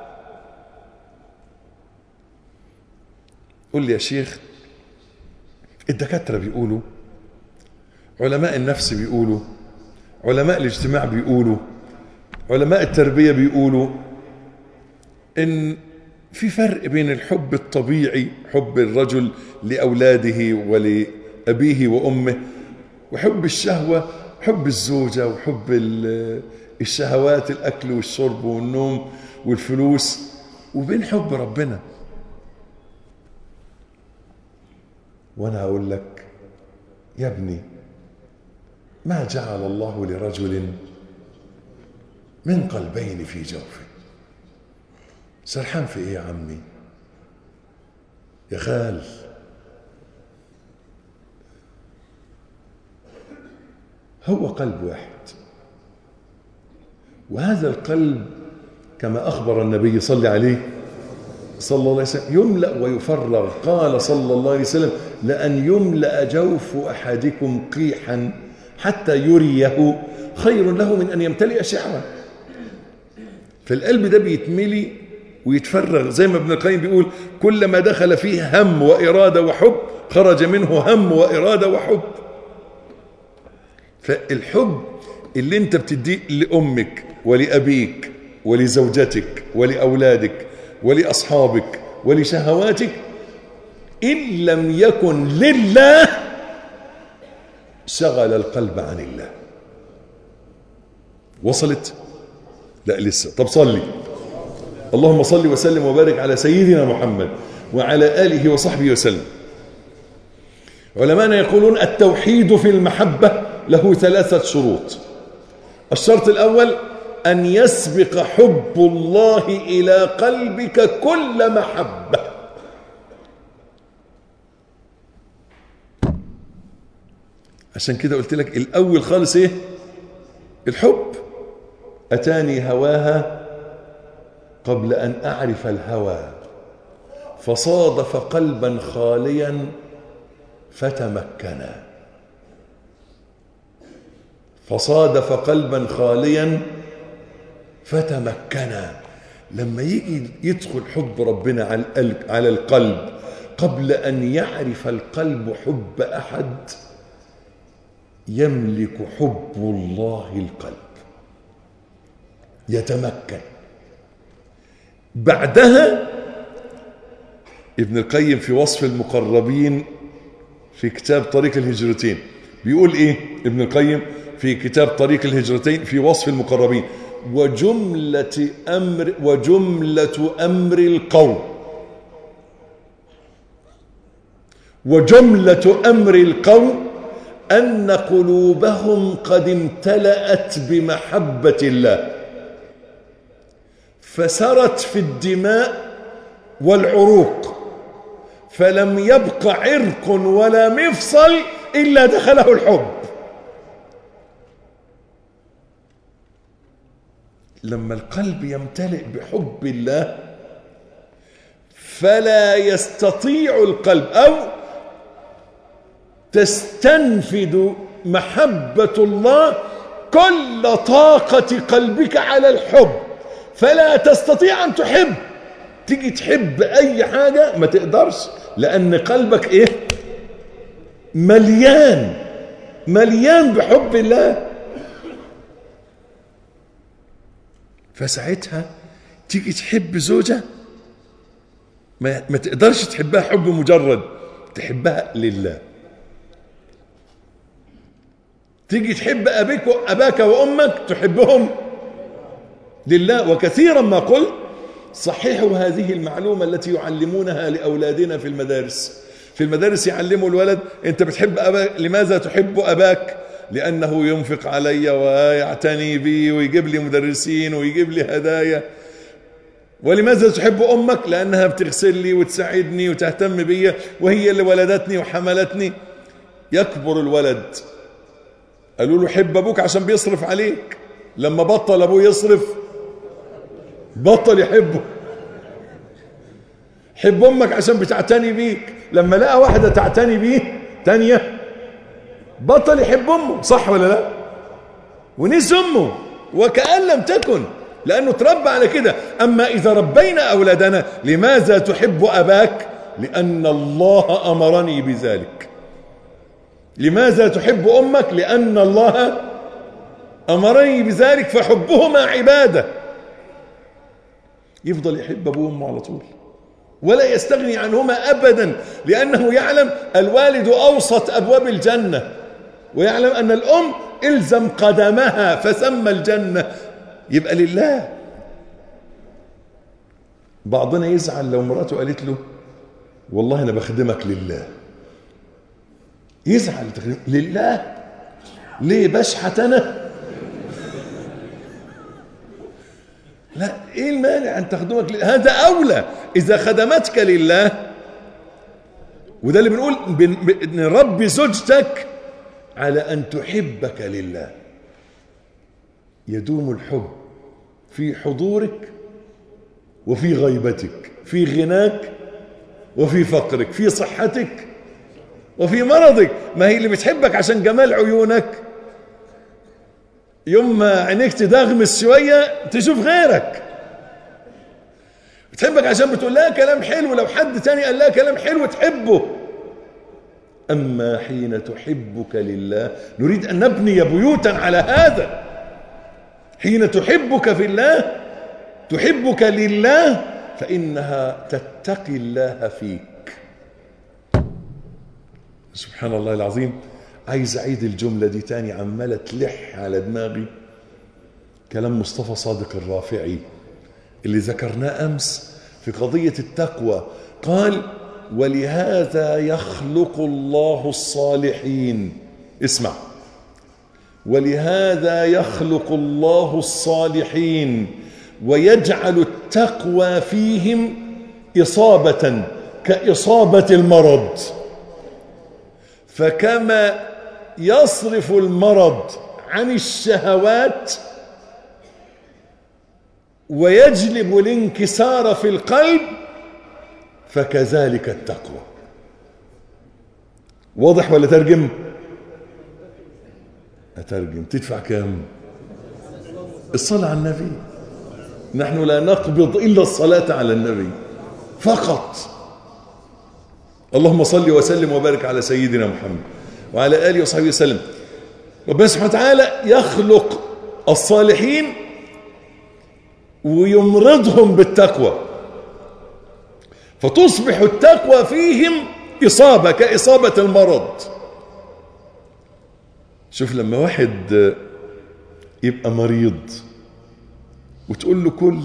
قل لي يا شيخ، الدكاترة بيقولوا، علماء النفس بيقولوا، علماء الاجتماع بيقولوا، علماء التربية بيقولوا، إن في فرق بين الحب الطبيعي، حب الرجل لأولاده ولأبيه وأمه، وحب الشهوة، حب الزوجة وحب الشهوات، الأكل والشرب والنوم والفلوس، وبين حب ربنا. وأنا أقول لك يا ابني، ما جعل الله لرجل من قلبين في جوفه. سرحان في ايه يا عمي يا خال؟ هو قلب واحد، وهذا القلب كما أخبر النبي صلى عليه صلى الله عليه وسلم يملأ ويفرغ. قال صلى الله عليه وسلم: لأن يملأ جوف أحدكم قيحا حتى يريه خير له من أن يمتلئ شعرا. فالقلب ده بيتملي ويتفرغ، زي ما ابن القيم بيقول: كلما دخل فيه هم وإرادة وحب خرج منه هم وإرادة وحب. فالحب اللي انت بتديه لأمك ولأبيك ولزوجتك ولأولادك ولأصحابك ولشهواتك، إن لم يكن لله شغل القلب عن الله. وصلت؟ لا لسه. طب صلي. اللهم صل وسلم وبارك على سيدنا محمد وعلى آله وصحبه وسلم. علماءنا يقولون التوحيد في المحبة له 3 شروط. الشرط الأول: أن يسبق حب الله إلى قلبك كل محبة. عشان كده قلت لك الأول خالص إيه؟ الحب. أتاني هواها قبل أن أعرف الهوى، فصادف قلبا خاليا فتمكنا. فصادف قلبا خاليا فتمكنا. لما يجي يدخل حب ربنا على القلب قبل أن يعرف القلب حب أحد، يملك حب الله القلب، يتمكن. بعدها ابن القيم في وصف المقربين في كتاب طريق الهجرتين بيقول ايه؟ ابن القيم في كتاب طريق الهجرتين في وصف المقربين: وجملة أمر القوم أن قلوبهم قد امتلأت بمحبة الله، فسرت في الدماء والعروق، فلم يبق عرق ولا مفصل إلا دخله الحب. لما القلب يمتلئ بحب الله فلا يستطيع القلب أو تستنفد محبة الله كل طاقة قلبك على الحب، فلا تستطيع أن تحب. تيجي تحب أي حاجة ما تقدرش، لأن قلبك إيه؟ مليان بحب الله. فساعتها تيجي تحب زوجة ما تقدرش تحبها حب مجرد، تحبها لله. تيجي تحب أباك وأمك تحبهم لله. وكثيرا ما قلت: صححوا هذه المعلومة التي يعلمونها لأولادنا في المدارس. في المدارس يعلموا الولد: أنت بتحب أباك، لماذا تحب أباك؟ لأنه ينفق علي ويعتني بي ويجيب لي مدرسين ويجيب لي هدايا. ولماذا تحب أمك؟ لأنها بتغسل لي وتساعدني وتهتم بي وهي اللي ولدتني وحملتني. يكبر الولد، قالوا له: حب أبوك عشان بيصرف عليك. لما بطل أبوه يصرف بطل يحبه. حب أمك عشان بتعتني بيك. لما لقى واحدة تعتني بيه تانية بطل يحب أمه. صح ولا لا؟ ونسي أمه وكأن لم تكن، لأنه تربى على كده. أما إذا ربينا أولادنا: لماذا تحب أباك؟ لأن الله أمرني بذلك. لماذا تحب أمك؟ لأن الله أمرني بذلك. فحبهما عبادة. يفضل يحب أبوه وأمه على طول، ولا يستغني عنهما أبدا، لأنه يعلم الوالد أوسط أبواب الجنة، ويعلم أن الأم إلزم قدمها فسمى الجنة، يبقى لله. بعضنا يزعل لو مراته قالت له والله أنا بخدمك لله، يزعل لله ليه؟ بشحت أنا؟ لا، إيه المانع أن تخدمك لله؟ هذا أولى إذا خدمتك لله. وده اللي بنقول نربي زوجتك على أن تحبك لله. يدوم الحب في حضورك وفي غيبتك، في غناك وفي فقرك، في صحتك وفي مرضك. ما هي اللي بتحبك عشان جمال عيونك، يوم ما عينيك تدغمس شوية تشوف غيرك. بتحبك عشان بتقول لها كلام حلو، لو حد تاني قال لها كلام حلو تحبه. أما حين تحبك لله، نريد أن نبني بيوتا على هذا. حين تحبك في الله، تحبك لله، فإنها تتقي الله فيك. سبحان الله العظيم. عايز أعيد الجملة دي تاني، عمالة تلح على دماغي. كلام مصطفى صادق الرافعي اللي ذكرناه أمس في قضية التقوى. قال: ولهذا يخلق الله الصالحين. اسمع: ولهذا يخلق الله الصالحين ويجعل التقوى فيهم إصابة كإصابة المرض، فكما يصرف المرض عن الشهوات ويجلب الانكسار في القلب، فكذلك التقوى. واضح ولا ترجم؟ أترجم. تدفع كام؟ الصلاة على النبي. نحن لا نقبض إلا الصلاة على النبي فقط. اللهم صل وسلم وبارك على سيدنا محمد وعلى آله وصحبه وسلم. ربنا سبحانه وتعالى يخلق الصالحين ويمرضهم بالتقوى، فتصبح التقوى فيهم إصابة كإصابة المرض. شوف لما واحد يبقى مريض وتقول له كل،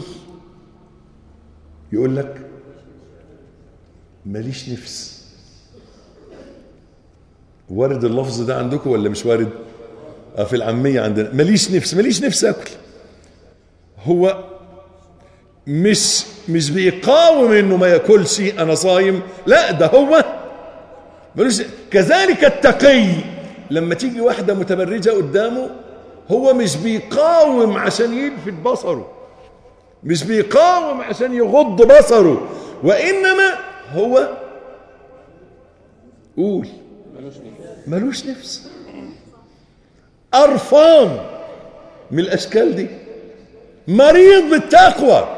يقول لك ماليش نفس. وارد اللفظ ده عندكم ولا مش وارد؟ في العامية عندنا ماليش نفس أكل. هو مش بيقاوم انه ما ياكلش انا صايم، لا، ده هو ملوش. كذلك التقي لما تيجي واحدة متبرجة قدامه، هو مش بيقاوم عشان يلفت بصره، مش بيقاوم عشان يغض بصره، وإنما هو قول ملوش نفس، قرفان من الأشكال دي، مريض بالتقوى.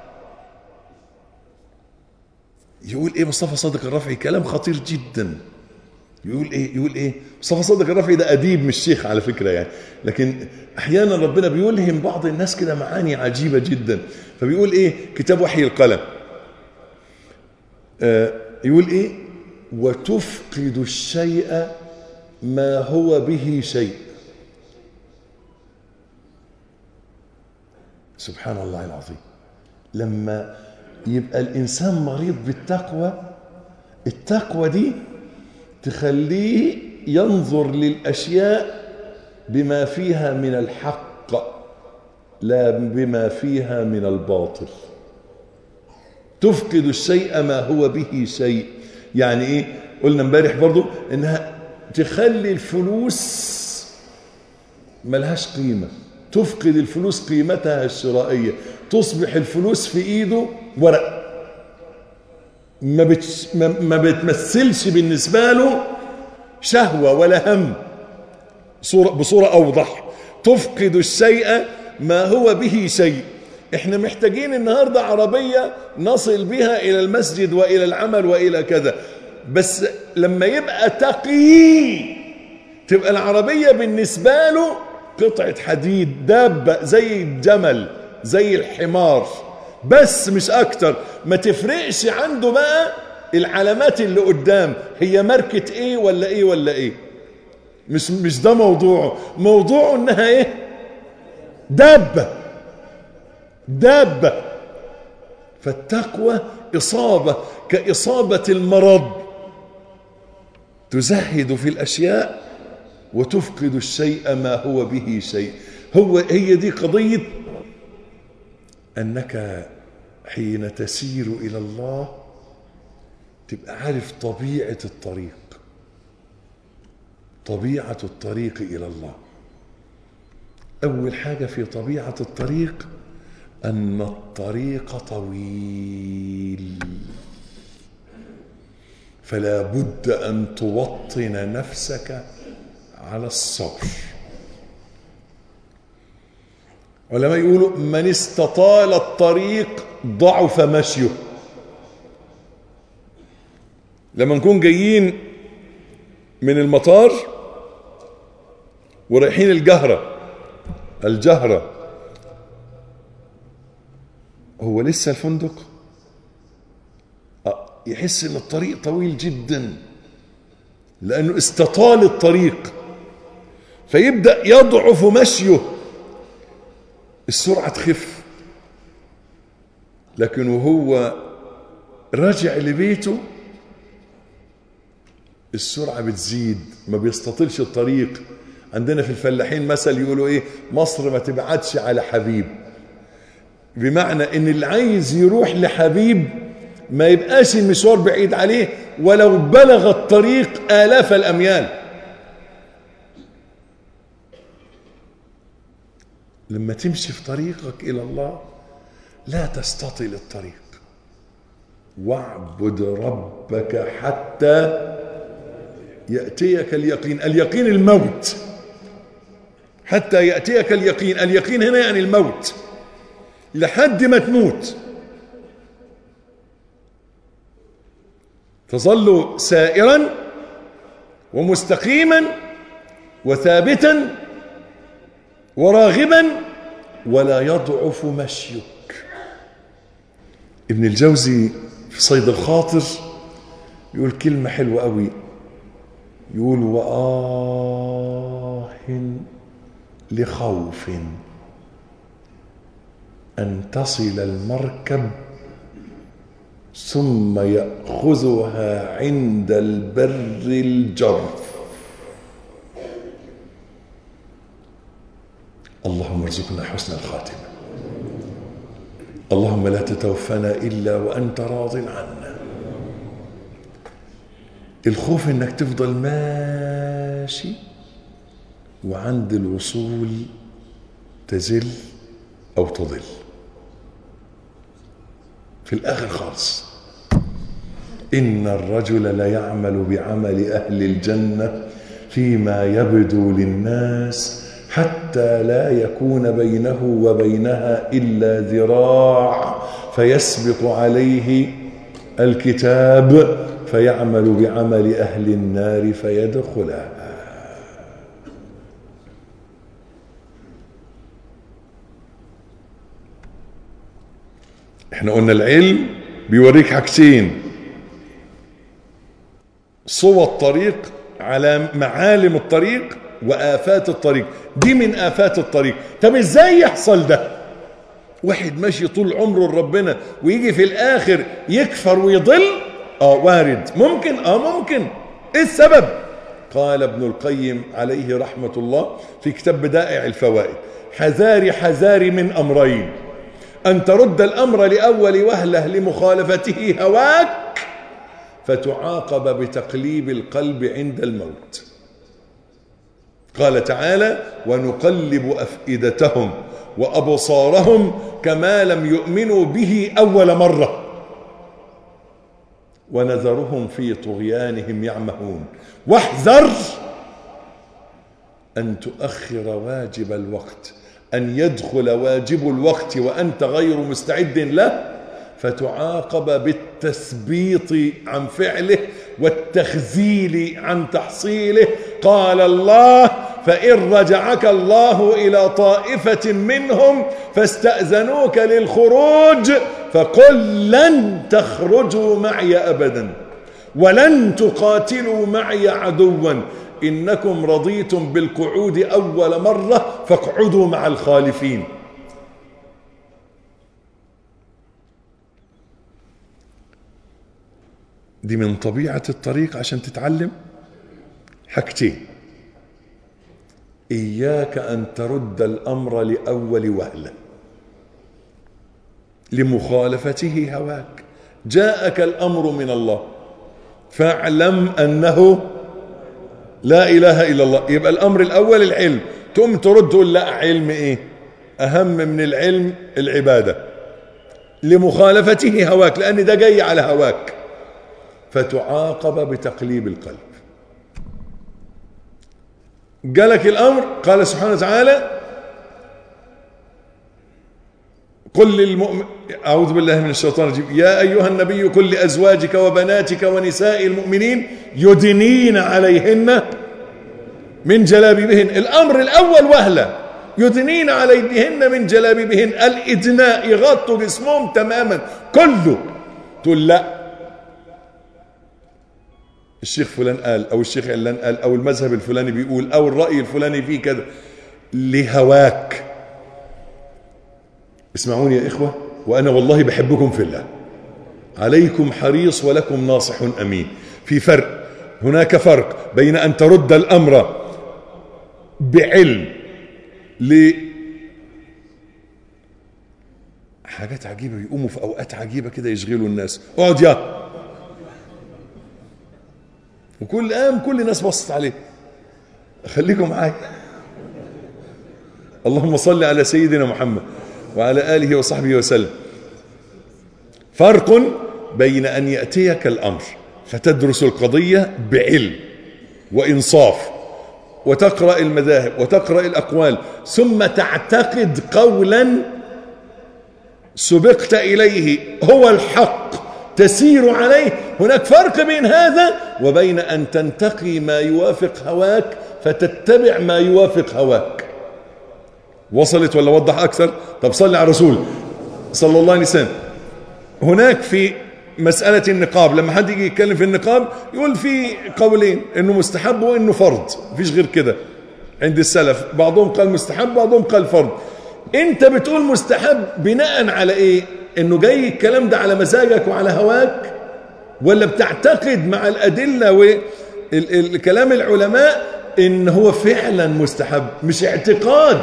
يقول ايه مصطفى صادق الرافعي؟ كلام خطير جدا. يقول ايه مصطفى صادق الرافعي ده أديب مش شيخ على فكرة يعني، لكن احيانا ربنا بيلهم بعض الناس كده معاني عجيبة جدا. فبيقول ايه؟ كتاب وحي القلم. يقول ايه؟ وتفقد الشيء ما هو به شيء. سبحان الله العظيم. لما يبقى الإنسان مريض بالتقوى، التقوى دي تخليه ينظر للأشياء بما فيها من الحق لا بما فيها من الباطل. تفقد الشيء ما هو به شيء، يعني ايه؟ قلنا امبارح برضو انها تخلي الفلوس ملهاش قيمة، تفقد الفلوس قيمتها الشرائية، تصبح الفلوس في ايده ورق، ما بتمثلش بالنسبة له شهوة ولا هم. بصورة أوضح، تفقد الشيء ما هو به شيء. احنا محتاجين النهاردة عربية نصل بها إلى المسجد وإلى العمل وإلى كذا، بس لما يبقى تقي تبقى العربية بالنسبة له قطعة حديد، دابة زي الجمل زي الحمار، بس مش اكتر. ما تفرقش عنده بقى العلامات اللي قدام هي ماركة ايه ولا ايه ولا ايه. مش ده موضوعه انها ايه؟ دابة. فالتقوى إصابة كإصابة المرض، تزهد في الأشياء وتفقد الشيء ما هو به شيء. هي دي قضية أنك حين تسير إلى الله تبقى عارف طبيعة الطريق إلى الله. أول حاجة في طبيعة الطريق أن الطريق طويل، فلا بد أن توطن نفسك على الصبر. علماء يقولوا من استطال الطريق ضعف مشيه. لما نكون جايين من المطار ورايحين الجهرة، هو لسه الفندق يحس ان الطريق طويل جدا لانه استطال الطريق، فيبدأ يضعف مشيه، السرعة تخف. لكن وهو راجع لبيته السرعة بتزيد، ما بيستطيلش الطريق. عندنا في الفلاحين مثل يقولوا ايه؟ مصر ما تبعدش على حبيب. بمعنى ان اللي عايز يروح لحبيب ما يبقاش المشوار بعيد عليه ولو بلغ الطريق آلاف الأميال. لما تمشي في طريقك إلى الله لا تستطيل الطريق. واعبد ربك حتى يأتيك اليقين. اليقين الموت. حتى يأتيك اليقين. اليقين هنا يعني الموت، لحد ما تموت. تظل سائرا ومستقيما وثابتا وراغبا ولا يضعف مشيك. ابن الجوزي في صيد الخاطر يقول كلمة حلوة قوي، يقول وآه لخوف أن تصل المركب ثم يأخذها عند البر الجرف. اللهم ارزقنا حسن الخاتمة. اللهم لا تتوفنا إلا وأنت راض عنا. الخوف إنك تفضل ماشي وعند الوصول تزل أو تضل في الآخر خالص. إن الرجل لا يعمل بعمل أهل الجنة فيما يبدو للناس حتى لا يكون بينه وبينها إلا ذراع فيسبق عليه الكتاب فيعمل بعمل أهل النار فيدخلها. احنا قلنا العلم بيوريك حاجتين: صور الطريق، على معالم الطريق، وآفات الطريق. دي من آفات الطريق. طب ازاي يحصل ده؟ واحد ماشي طول عمره لربنا ويجي في الآخر يكفر ويضل؟ وارد. ممكن؟ ممكن. ايه السبب؟ قال ابن القيم عليه رحمة الله في كتاب بدائع الفوائد: حذاري من أمرين: أن ترد الأمر لأول وهلة لمخالفته هواك فتعاقب بتقليب القلب عند الموت. قال تعالى: ونقلب أفئدتهم وأبصارهم كما لم يؤمنوا به أول مرة ونذرهم في طغيانهم يعمهون. واحذر أن تؤخر واجب الوقت، أن يدخل واجب الوقت وأنت غير مستعد له فتعاقب بالتثبيط عن فعله والتخذيل عن تحصيله قال الله: فإن رجعك الله إلى طائفة منهم فاستأذنوك للخروج فقل لن تخرجوا معي أبدا ولن تقاتلوا معي عدوا إنكم رضيتم بالقعود أول مرة فاقعدوا مع الخالفين. دي من طبيعة الطريق عشان تتعلم حاجتين: إياك أن ترد الأمر لأول وهلة لمخالفته هواك. جاءك الأمر من الله فاعلم أنه لا إله إلا الله. يبقى الأمر الأول العلم، تقوم ترد تقول لا، علم إيه؟ أهم من العلم العبادة لمخالفته هواك، لأن ده جاي على هواك، فتعاقب بتقليب القلب. جالك الأمر، قال سبحانه وتعالى: قل للمؤمن، أعوذ بالله من الشيطان الرجيم، يا أيها النبي قل لأزواجك وبناتك ونساء المؤمنين يدنين عليهن من جلابيبهن. الأمر الأول وهلة، يدنين عليهن من جلابيبهن، الإدناء، يغطوا جسمهم تماما كله. تقول لا، الشيخ فلان قال، أو الشيخ علان قال، أو المذهب الفلاني بيقول، أو الرأي الفلاني فيه كذا، لهواك. اسمعوني يا إخوة، وأنا والله بحبكم في الله، عليكم حريص ولكم ناصح أمين. في فرق، هناك فرق بين أن ترد الأمر بعلم حاجات عجيبة، يقوموا في أوقات عجيبة كده يشغلوا الناس، اقعد يا، وكل كل الناس بصت عليه. خليكم معايا. اللهم صل على سيدنا محمد وعلى آله وصحبه وسلم. فرق بين أن يأتيك الأمر فتدرس القضية بعلم وإنصاف وتقرأ المذاهب وتقرأ الأقوال، ثم تعتقد قولا سبقت إليه هو الحق تسير عليه. هناك فرق بين هذا وبين أن تنتقي ما يوافق هواك فتتبع ما يوافق هواك. وصلت ولا وضح أكثر؟ طب صلي على الرسول صلى الله عليه وسلم. هناك في مسألة النقاب، لما حد يجي يتكلم في النقاب يقول في قولين، إنه مستحب وإنه فرض، مفيش غير كده عند السلف. بعضهم قال مستحب، بعضهم قال فرض. أنت بتقول مستحب بناء على إيه؟ إنه جاي الكلام ده على مزاجك وعلى هواك، ولا بتعتقد مع الأدلة والكلام العلماء إن هو فعلا مستحب؟ مش اعتقاد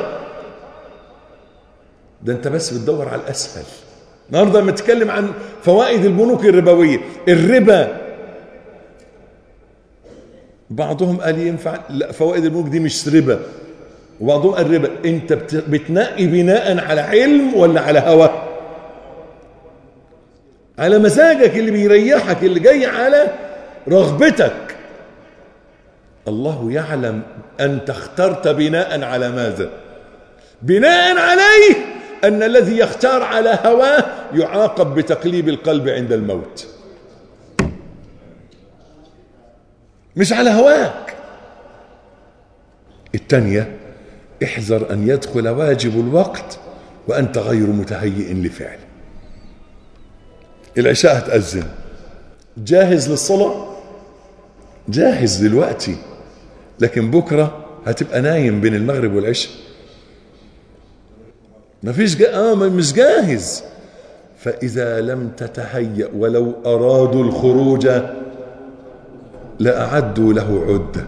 ده، أنت بس بتدور على الأسهل. النهارده لما نتكلم عن فوائد البنوك الربوية، الربا، بعضهم قال ينفع، لا فوائد البنوك دي مش ربا، وبعضهم قال ربا. أنت بتنقي بناء على علم ولا على هوى؟ على مزاجك اللي بيريحك، اللي جاي على رغبتك. الله يعلم أنت اخترت بناء على ماذا. بناء عليه أن الذي يختار على هواه يعاقب بتقليب القلب عند الموت، مش على هواك. الثانية، احذر أن يدخل واجب الوقت وأنت غير متهيئ لفعله. العشاء هتأذن، جاهز للصلاة؟ جاهز دلوقتي، لكن بكرة هتبقى نايم بين المغرب والعشاء، مفيش مش جاهز. فإذا لم تتهيأ ولو أرادوا الخروج لأعدوا له عدة،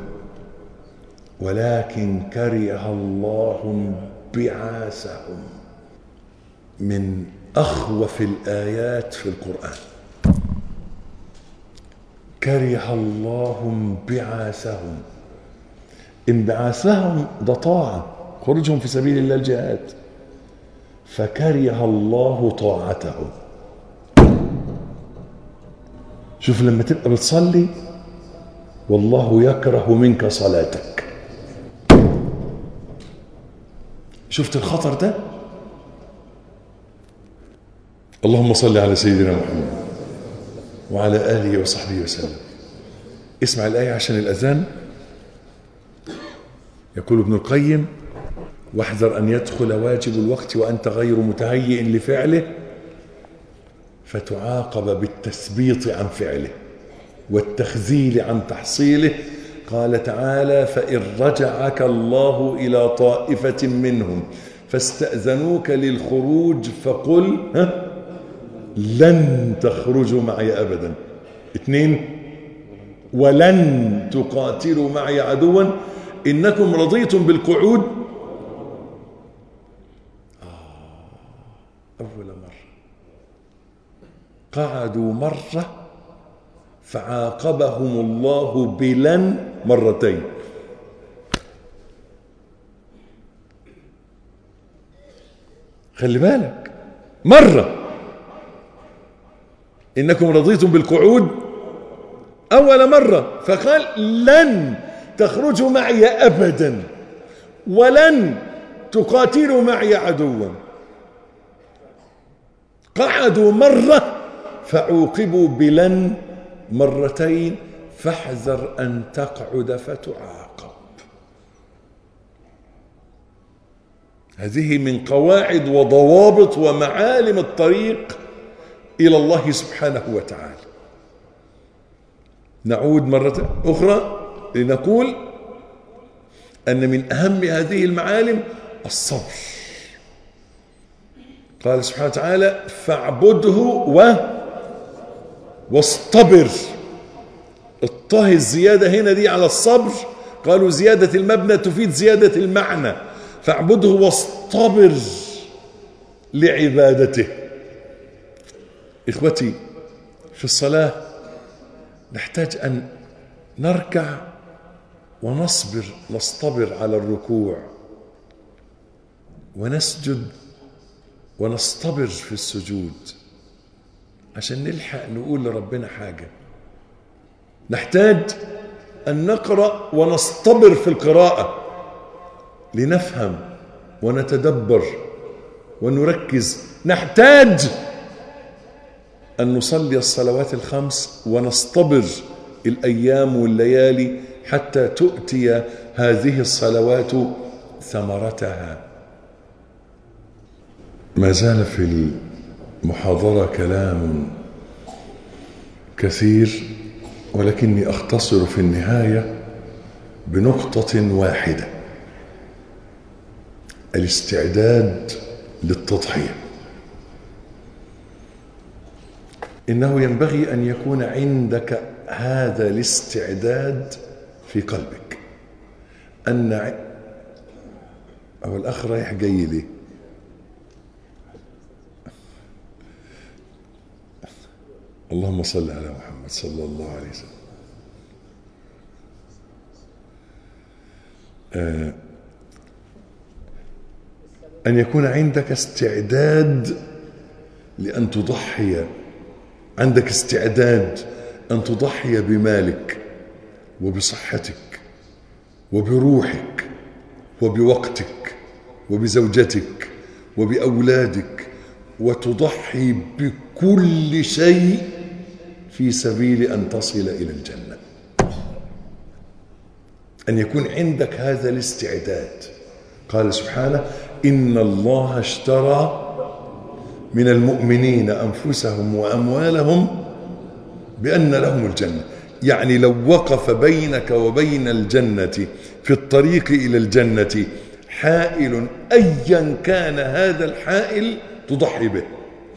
ولكن كره الله بعاثهم. من أخوف الآيات في القرآن، كره الله بعاثهم. انبعاثهم ده طاعة، خروجهم في سبيل الله الجهاد، فكره الله طاعتهم. شوف لما تبقى بتصلي والله يكره منك صلاتك، شفت الخطر ده؟ اللهم صل على سيدنا محمد وعلى آله وصحبه وسلم. اسمع الآية عشان الأذان. يقول ابن القيم: واحذر أن يدخل واجب الوقت وأنت غير متهيئ لفعله فتعاقب بالتثبيط عن فعله والتخذيل عن تحصيله. قال تعالى: فإن رجعك الله إلى طائفة منهم فاستأذنوك للخروج فقل لن تخرجوا معي أبدا. 2 ولن تقاتلوا معي عدوا إنكم رضيتم بالقعود أول مرة، قعدوا مرة فعاقبهم الله بلن مرتين. خلي بالك، مرة إنكم رضيتم بالقعود أول مرة فقال لن تخرجوا معي أبدا ولن تقاتلوا معي عدوا. قعدوا مرة فعوقبوا بلن مرتين، فاحذر أن تقعد فتعاقب. هذه من قواعد وضوابط ومعالم الطريق إلى الله سبحانه وتعالى. نعود مرة أخرى لنقول أن من أهم هذه المعالم الصبر. قال سبحانه وتعالى: فاعبده واصطبر. الطه الزيادة هنا دي على الصبر، قالوا زيادة المبنى تفيد زيادة المعنى. فاعبده واصطبر لعبادته. إخوتي في الصلاة نحتاج أن نركع نصطبر على الركوع، ونسجد ونصطبر في السجود عشان نلحق نقول لربنا حاجة. نحتاج أن نقرأ ونصطبر في القراءة لنفهم ونتدبر ونركز. نحتاج أن نصلي الصلوات الخمس ونصطبر الأيام والليالي حتى تؤتي هذه الصلوات ثمرتها. ما زال في المحاضرة كلام كثير، ولكني أختصر في النهاية بنقطة واحدة: الاستعداد للتضحية. إنه ينبغي أن يكون عندك هذا الاستعداد في قلبك. أو الأخ رايح جاي ليه؟ اللهم صل على محمد صلى الله عليه وسلم. أن يكون عندك استعداد لأن تضحي، عندك استعداد أن تضحي بمالك وبصحتك وبروحك وبوقتك وبزوجتك وبأولادك، وتضحي بكل شيء في سبيل أن تصل إلى الجنة. أن يكون عندك هذا الاستعداد. قال سبحانه: إن الله اشترى من المؤمنين أنفسهم وأموالهم بأن لهم الجنة. يعني لو وقف بينك وبين الجنة في الطريق إلى الجنة حائل أيا كان هذا الحائل تضحي به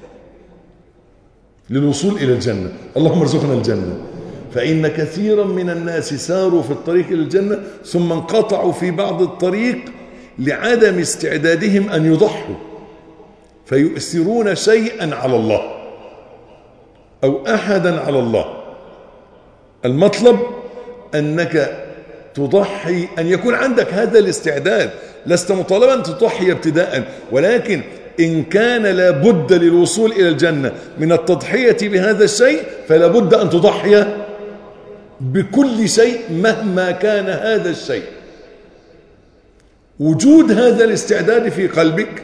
للوصول إلى الجنة. اللهم ارزقنا الجنة. فإن كثيرا من الناس ساروا في الطريق إلى الجنة ثم انقطعوا في بعض الطريق لعدم استعدادهم أن يضحوا، فيؤثرون شيئا على الله أو أحدا على الله. المطلب أنك تضحي، أن يكون عندك هذا الاستعداد. لست مطالبا أن تضحي ابتداء، ولكن إن كان لابد للوصول إلى الجنة من التضحية بهذا الشيء فلا بد أن تضحي بكل شيء مهما كان هذا الشيء. وجود هذا الاستعداد في قلبك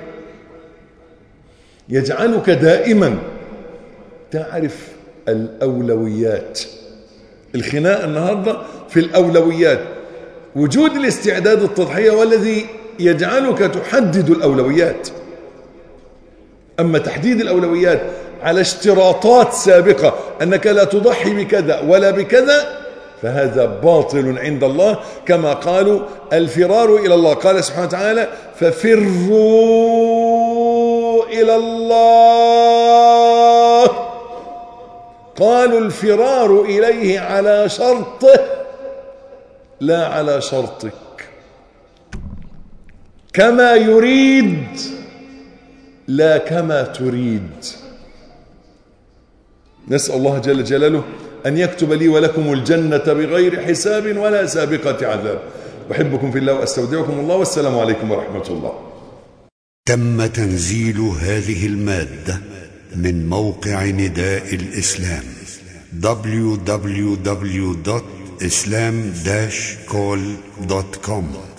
يجعلك دائما تعرف الأولويات. الخناق النهاردة في الأولويات، وجود الاستعداد التضحية والذي يجعلك تحدد الأولويات. أما تحديد الأولويات على اشتراطات سابقة أنك لا تضحي بكذا ولا بكذا فهذا باطل عند الله، كما قالوا الفرار إلى الله. قال سبحانه وتعالى ففروا إلى الله. قالوا الفرار إليه على شرطه لا على شرطك، كما يريد لا كما تريد. نسأل الله جل جلاله أن يكتب لي ولكم الجنة بغير حساب ولا سابقة عذاب. أحبكم في الله وأستودعكم الله، والسلام عليكم ورحمة الله. تم تنزيل هذه المادة من موقع نداء الإسلام www.islam-call.com